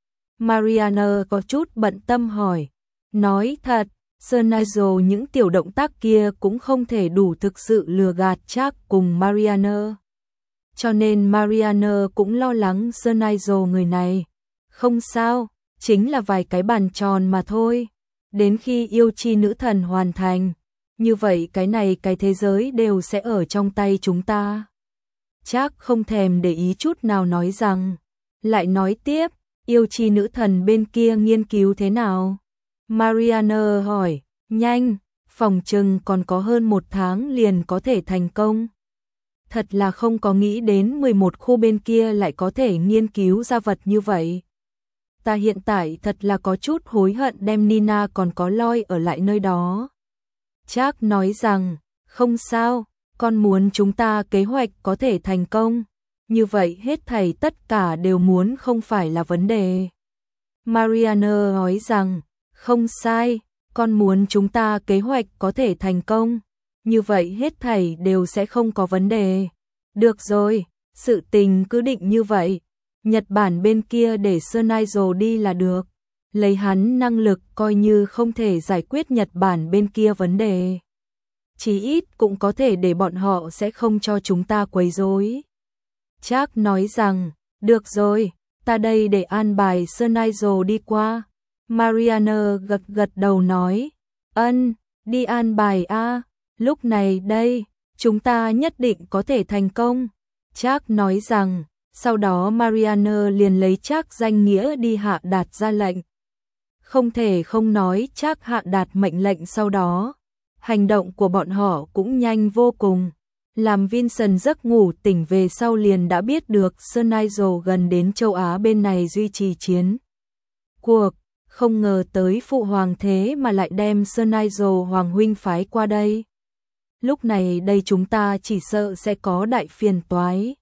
Mariana có chút bận tâm hỏi, nói thật, Sơn Lizo những tiểu động tác kia cũng không thể đủ thực sự lừa gạt Trác cùng Mariana. Cho nên Mariana cũng lo lắng Sơn Lizo người này. Không sao, chính là vài cái bàn tròn mà thôi. Đến khi yêu chi nữ thần hoàn thành, như vậy cái này cái thế giới đều sẽ ở trong tay chúng ta. Trác không thèm để ý chút nào nói rằng, lại nói tiếp, yêu chi nữ thần bên kia nghiên cứu thế nào? Mariana hỏi, nhanh, phòng chừng còn có hơn một tháng liền có thể thành công. Thật là không có nghĩ đến mười một khu bên kia lại có thể nghiên cứu ra vật như vậy. Ta hiện tại thật là có chút hối hận đem Nina còn có Loi ở lại nơi đó. Trác nói rằng, không sao, con muốn chúng ta kế hoạch có thể thành công. Như vậy hết thảy tất cả đều muốn không phải là vấn đề. Mariana nói rằng, không sai, con muốn chúng ta kế hoạch có thể thành công. Như vậy hết thảy đều sẽ không có vấn đề. Được rồi, sự tình cứ định như vậy. Nhật Bản bên kia để Sơn Lizo đi là được. Lấy hắn năng lực coi như không thể giải quyết Nhật Bản bên kia vấn đề. Chí ít cũng có thể để bọn họ sẽ không cho chúng ta quấy rối. Trác nói rằng, được rồi, ta đây để an bài Sơn Lizo đi qua. Mariana gật gật đầu nói, ân, đi an bài a. Lúc này đây, chúng ta nhất định có thể thành công. Trác nói rằng, sau đó Mariana liền lấy Trác danh nghĩa đi hạ đạt ra lệnh. Không thể không nói Trác hạ đạt mệnh lệnh sau đó. Hành động của bọn họ cũng nhanh vô cùng. Làm Vincent giấc ngủ tỉnh về sau liền đã biết được Sơn Lizo gần đến châu Á bên này duy trì chiến cuộc. Không ngờ tới phụ hoàng thế mà lại đem Sơn Lizo hoàng huynh phái qua đây. Lúc này đây chúng ta chỉ sợ sẽ có đại phiền toái.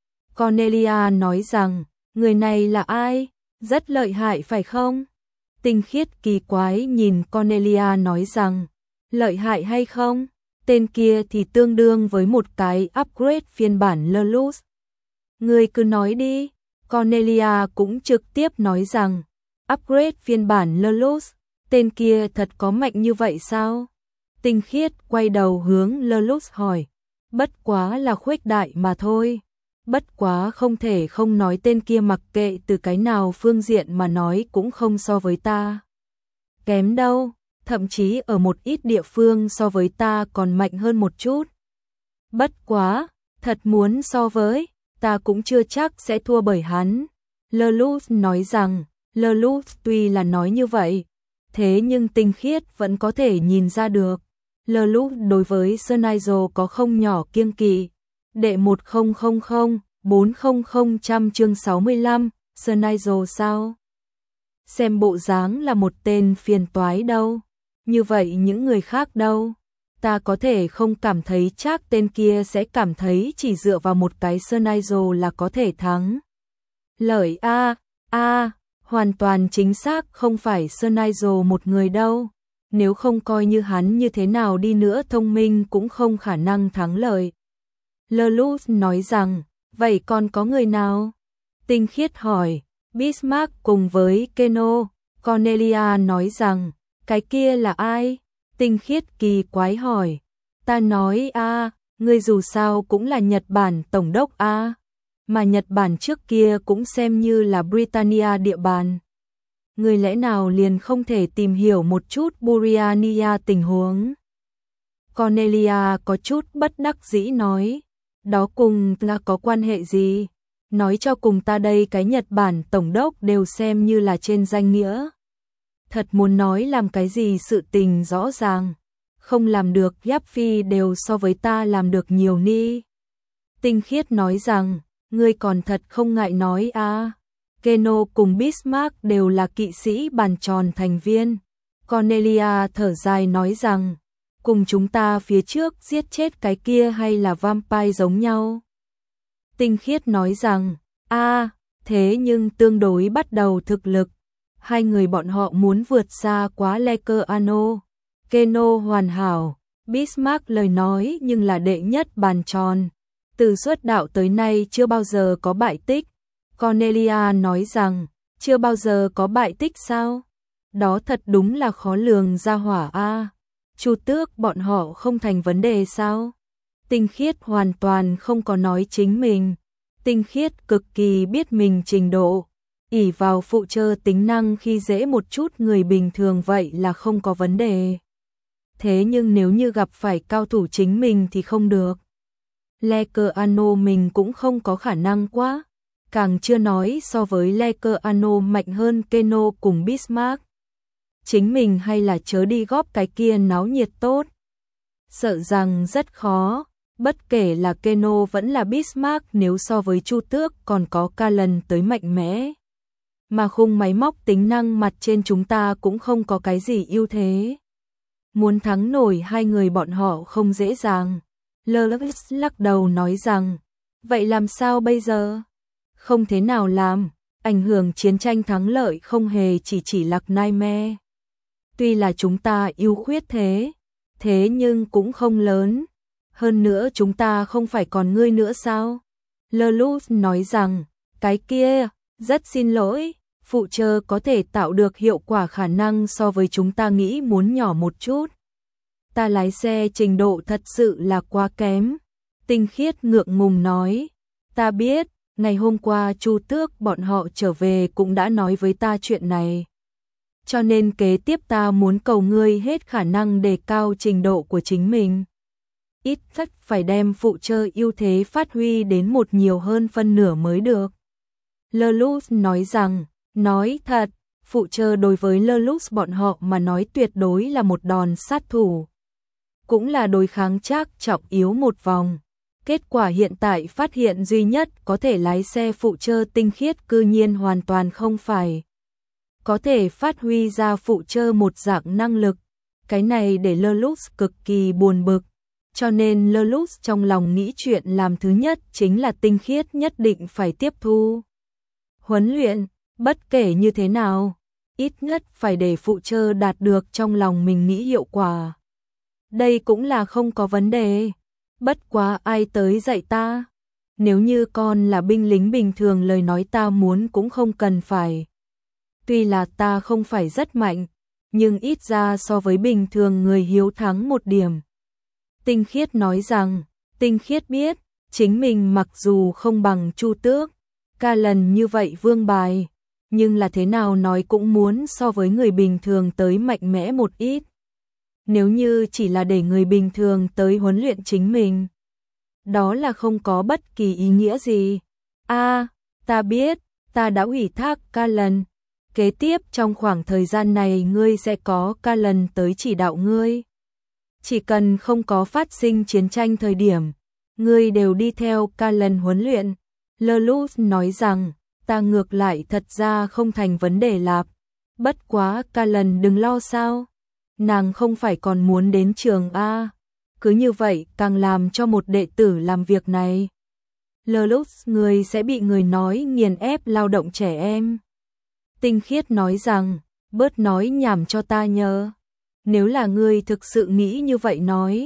Cornelia nói rằng, người này là ai? Rất lợi hại phải không? Tinh Khiết kỳ quái nhìn Cornelia nói rằng, lợi hại hay không? Tên kia thì tương đương với một cái upgrade phiên bản Lulus. Người cứ nói đi. Cornelia cũng trực tiếp nói rằng, upgrade phiên bản Lulus, tên kia thật có mạnh như vậy sao? Tinh Khiết quay đầu hướng Lulus hỏi, bất quá là khuếch đại mà thôi. Bất quá không thể không nói tên kia mặc kệ từ cái nào phương diện mà nói cũng không so với ta kém đâu, thậm chí ở một ít địa phương so với ta còn mạnh hơn một chút. Bất quá, thật muốn so với, ta cũng chưa chắc sẽ thua bởi hắn. Lulus nói rằng, Lulus tuy là nói như vậy, thế nhưng Tinh Khiết vẫn có thể nhìn ra được. Lulus đối với Sơn Lizo có không nhỏ kiêng kỵ. Đệ một không không không bốn không không trăm chương sáu mươi lăm, Sơn Lizo sao? Xem bộ dáng là một tên phiền toái đâu. Như vậy những người khác đâu? Ta có thể không cảm thấy chắc tên kia sẽ cảm thấy chỉ dựa vào một cái Sơn Lizo là có thể thắng. Lợi a a hoàn toàn chính xác không phải Sơn Lizo một người đâu. Nếu không coi như hắn như thế nào đi nữa thông minh cũng không khả năng thắng lợi. Lulus nói rằng, Vậy còn có người nào? Tinh Khiết hỏi. Bismarck cùng với Keno. Cornelia nói rằng, cái kia là ai? Tinh Khiết kỳ quái hỏi. Ta nói a, ngươi dù sao cũng là Nhật Bản tổng đốc a, mà Nhật Bản trước kia cũng xem như là Britannia địa bàn. Ngươi lẽ nào liền không thể tìm hiểu một chút Britannia tình huống? Cornelia có chút bất đắc dĩ nói, đó cùng là có quan hệ gì? Nói cho cùng ta đây cái Nhật Bản tổng đốc đều xem như là trên danh nghĩa. Thật muốn nói làm cái gì sự tình rõ ràng, không làm được Giáp Phi đều so với ta làm được nhiều ni. Tinh Khiết nói rằng, ngươi còn thật không ngại nói a. À. Keno cùng Bismarck đều là kỵ sĩ bàn tròn thành viên. Cornelia thở dài nói rằng, cùng chúng ta phía trước giết chết cái kia hay là vampire giống nhau. Tinh Khiết nói rằng, a, à, thế nhưng tương đối bắt đầu thực lực. Hai người bọn họ muốn vượt xa quá Lekerano. Keno hoàn hảo, Bismarck lời nói nhưng là đệ nhất bàn tròn. Từ xuất đạo tới nay chưa bao giờ có bại tích. Cornelia nói rằng, chưa bao giờ có bại tích sao? Đó thật đúng là khó lường ra hỏa a. Chu Tước bọn họ không thành vấn đề sao? Tinh Khiết hoàn toàn không có nói chính mình. Tinh Khiết cực kỳ biết mình trình độ. Ỷ vào phụ trợ tính năng khi dễ một chút người bình thường vậy là không có vấn đề. Thế nhưng nếu như gặp phải cao thủ chính mình thì không được. Lekerano mình cũng không có khả năng quá. Càng chưa nói so với Lekerano mạnh hơn Keno cùng Bismarck. Chính mình hay là chớ đi góp cái kia náo nhiệt tốt. Sợ rằng rất khó. Bất kể là Keno vẫn là Bismarck nếu so với Chu Tước còn có ca lần tới mạnh mẽ. Mà khung máy móc tính năng mặt trên chúng ta cũng không có cái gì ưu thế. Muốn thắng nổi hai người bọn họ không dễ dàng. Lerlux lắc đầu nói rằng, vậy làm sao bây giờ? Không thế nào làm, ảnh hưởng chiến tranh thắng lợi không hề chỉ chỉ Lạc Nightmare. Tuy là chúng ta ưu khuyết thế, thế nhưng cũng không lớn. Hơn nữa chúng ta không phải còn ngươi nữa sao? Lerlux nói rằng, cái kia, rất xin lỗi, phụ trợ có thể tạo được hiệu quả khả năng so với chúng ta nghĩ muốn nhỏ một chút. Ta lái xe trình độ thật sự là quá kém. Tinh Khiết ngượng ngùng nói, ta biết, ngày hôm qua Chu Tước bọn họ trở về cũng đã nói với ta chuyện này. Cho nên kế tiếp ta muốn cầu ngươi hết khả năng đề cao trình độ của chính mình. Ít nhất phải đem phụ trợ ưu thế phát huy đến một nhiều hơn phân nửa mới được. Lerlux nói rằng, nói thật, phụ trợ đối với Lerlux bọn họ mà nói tuyệt đối là một đòn sát thủ. Cũng là đối kháng chắc trọng yếu một vòng. Kết quả hiện tại phát hiện duy nhất có thể lái xe phụ trợ Tinh Khiết cư nhiên hoàn toàn không phải. Có thể phát huy ra phụ trợ một dạng năng lực. Cái này để Lerlux cực kỳ buồn bực. Cho nên Lerlux trong lòng nghĩ chuyện làm thứ nhất chính là Tinh Khiết nhất định phải tiếp thu. Huấn luyện, bất kể như thế nào, ít nhất phải để phụ trợ đạt được trong lòng mình nghĩ hiệu quả. Đây cũng là không có vấn đề. Bất quá ai tới dạy ta? Nếu như con là binh lính bình thường lời nói ta muốn cũng không cần phải. Tuy là ta không phải rất mạnh, nhưng ít ra so với bình thường người hiếu thắng một điểm. Tinh Khiết nói rằng, Tinh Khiết biết, chính mình mặc dù không bằng Chu Tước, ca lần như vậy vương bài, nhưng là thế nào nói cũng muốn so với người bình thường tới mạnh mẽ một ít. Nếu như chỉ là để người bình thường tới huấn luyện chính mình, đó là không có bất kỳ ý nghĩa gì. A, à, ta biết, ta đã ủy thác ca lần. Kế tiếp trong khoảng thời gian này ngươi sẽ có ca lần tới chỉ đạo ngươi. Chỉ cần không có phát sinh chiến tranh thời điểm, ngươi đều đi theo ca lần huấn luyện. Lerlux nói rằng, ta ngược lại thật ra không thành vấn đề lạp. Bất quá ca lần đừng lo sao. Nàng không phải còn muốn đến trường A. Cứ như vậy càng làm cho một đệ tử làm việc này. Lerlux người sẽ bị người nói nghiền ép lao động trẻ em. Tinh Khiết nói rằng, bớt nói nhảm cho ta nhớ. Nếu là ngươi thực sự nghĩ như vậy nói,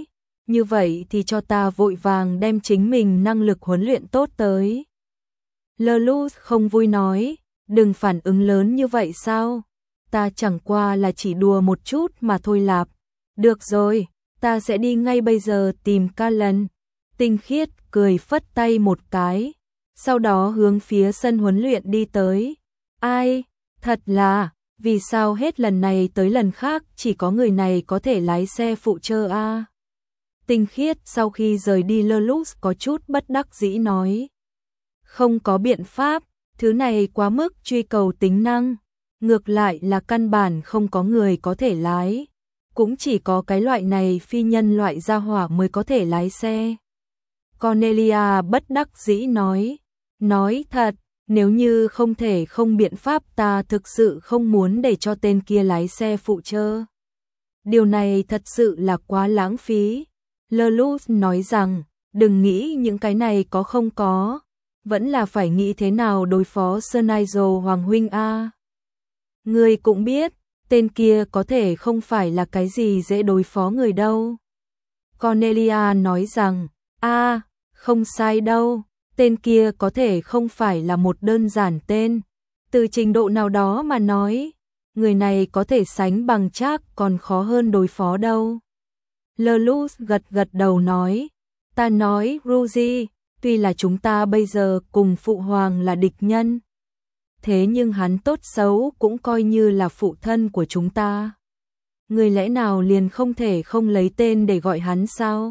như vậy thì cho ta vội vàng đem chính mình năng lực huấn luyện tốt tới. Lelouch không vui nói, đừng phản ứng lớn như vậy sao, ta chẳng qua là chỉ đùa một chút mà thôi lạp. Được rồi, ta sẽ đi ngay bây giờ tìm Callan. Tinh Khiết cười phất tay một cái, sau đó hướng phía sân huấn luyện đi tới. Ai, thật là, vì sao hết lần này tới lần khác chỉ có người này có thể lái xe phụ trợ a? À? Tinh Khiết sau khi rời đi Lelouch có chút bất đắc dĩ nói. Không có biện pháp, thứ này quá mức truy cầu tính năng, ngược lại là căn bản không có người có thể lái, cũng chỉ có cái loại này phi nhân loại gia hỏa mới có thể lái xe. Cornelia bất đắc dĩ nói, nói thật, nếu như không thể không biện pháp ta thực sự không muốn để cho tên kia lái xe phụ trợ. Điều này thật sự là quá lãng phí. Lelouch nói rằng, đừng nghĩ những cái này có không có, vẫn là phải nghĩ thế nào đối phó Sir Nigel Hoàng huynh a. Ngươi cũng biết, tên kia có thể không phải là cái gì dễ đối phó người đâu. Cornelia nói rằng, a, không sai đâu, tên kia có thể không phải là một đơn giản tên. Từ trình độ nào đó mà nói, người này có thể sánh bằng Trác còn khó hơn đối phó đâu. Lelouch gật gật đầu nói, ta nói Rudy, tuy là chúng ta bây giờ cùng phụ hoàng là địch nhân, thế nhưng hắn tốt xấu cũng coi như là phụ thân của chúng ta. Người lẽ nào liền không thể không lấy tên để gọi hắn sao?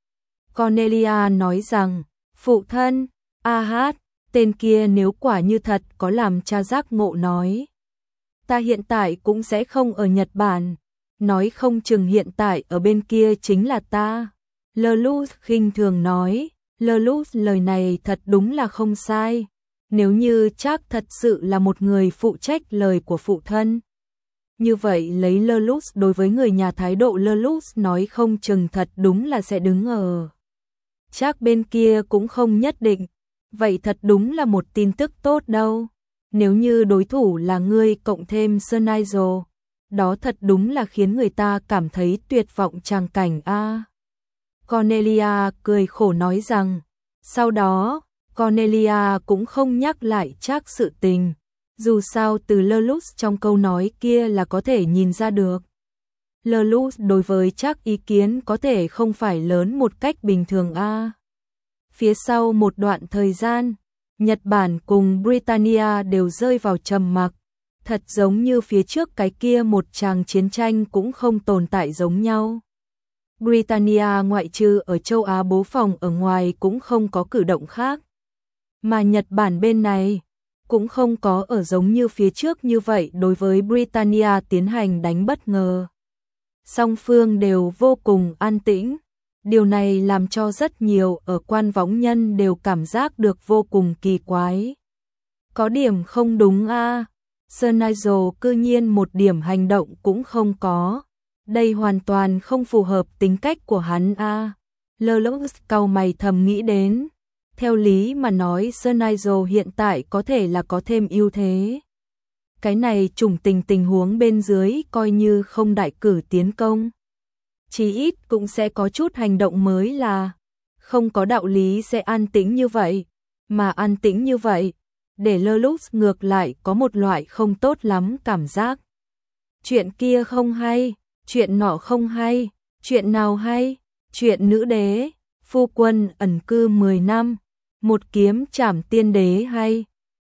Cornelia nói rằng, phụ thân, a hát, tên kia nếu quả như thật có làm cha giác ngộ nói. Ta hiện tại cũng sẽ không ở Nhật Bản, nói không chừng hiện tại ở bên kia chính là ta. Lelouch khinh thường nói, Lelouch lời này thật đúng là không sai. Nếu như Trác thật sự là một người phụ trách lời của phụ thân, như vậy lấy Lelouch đối với người nhà thái độ Lelouch nói không chừng thật đúng là sẽ đứng ở Trác bên kia cũng không nhất định. Vậy thật đúng là một tin tức tốt đâu. Nếu như đối thủ là ngươi cộng thêm Sir Nigel, đó thật đúng là khiến người ta cảm thấy tuyệt vọng tràng cảnh a. À. Cornelia cười khổ nói rằng, sau đó Cornelia cũng không nhắc lại Trác sự tình, dù sao từ Lelouch trong câu nói kia là có thể nhìn ra được. Lelouch đối với Trác ý kiến có thể không phải lớn một cách bình thường a. À. Phía sau một đoạn thời gian, Nhật Bản cùng Britannia đều rơi vào trầm mặc, thật giống như phía trước cái kia một tràng chiến tranh cũng không tồn tại giống nhau. Britannia ngoại trừ ở châu Á bố phòng ở ngoài cũng không có cử động khác. Mà Nhật Bản bên này cũng không có ở giống như phía trước như vậy đối với Britannia tiến hành đánh bất ngờ. Song phương đều vô cùng an tĩnh. Điều này làm cho rất nhiều ở quan võng nhân đều cảm giác được vô cùng kỳ quái. Có điểm không đúng a. À. Sir Nigel cư nhiên một điểm hành động cũng không có. Đây hoàn toàn không phù hợp tính cách của hắn a. À. Lelouch cau mày thầm nghĩ đến. Theo lý mà nói Sir Nigel hiện tại có thể là có thêm ưu thế. Cái này trùng tình tình huống bên dưới coi như không đại cử tiến công. Chí ít cũng sẽ có chút hành động mới là không có đạo lý sẽ an tĩnh như vậy, mà an tĩnh như vậy, để Lelouch ngược lại có một loại không tốt lắm cảm giác. Chuyện kia không hay, chuyện nọ không hay, chuyện nào hay, chuyện nữ đế, phu quân ẩn cư mười năm, một kiếm trảm tiên đế hay.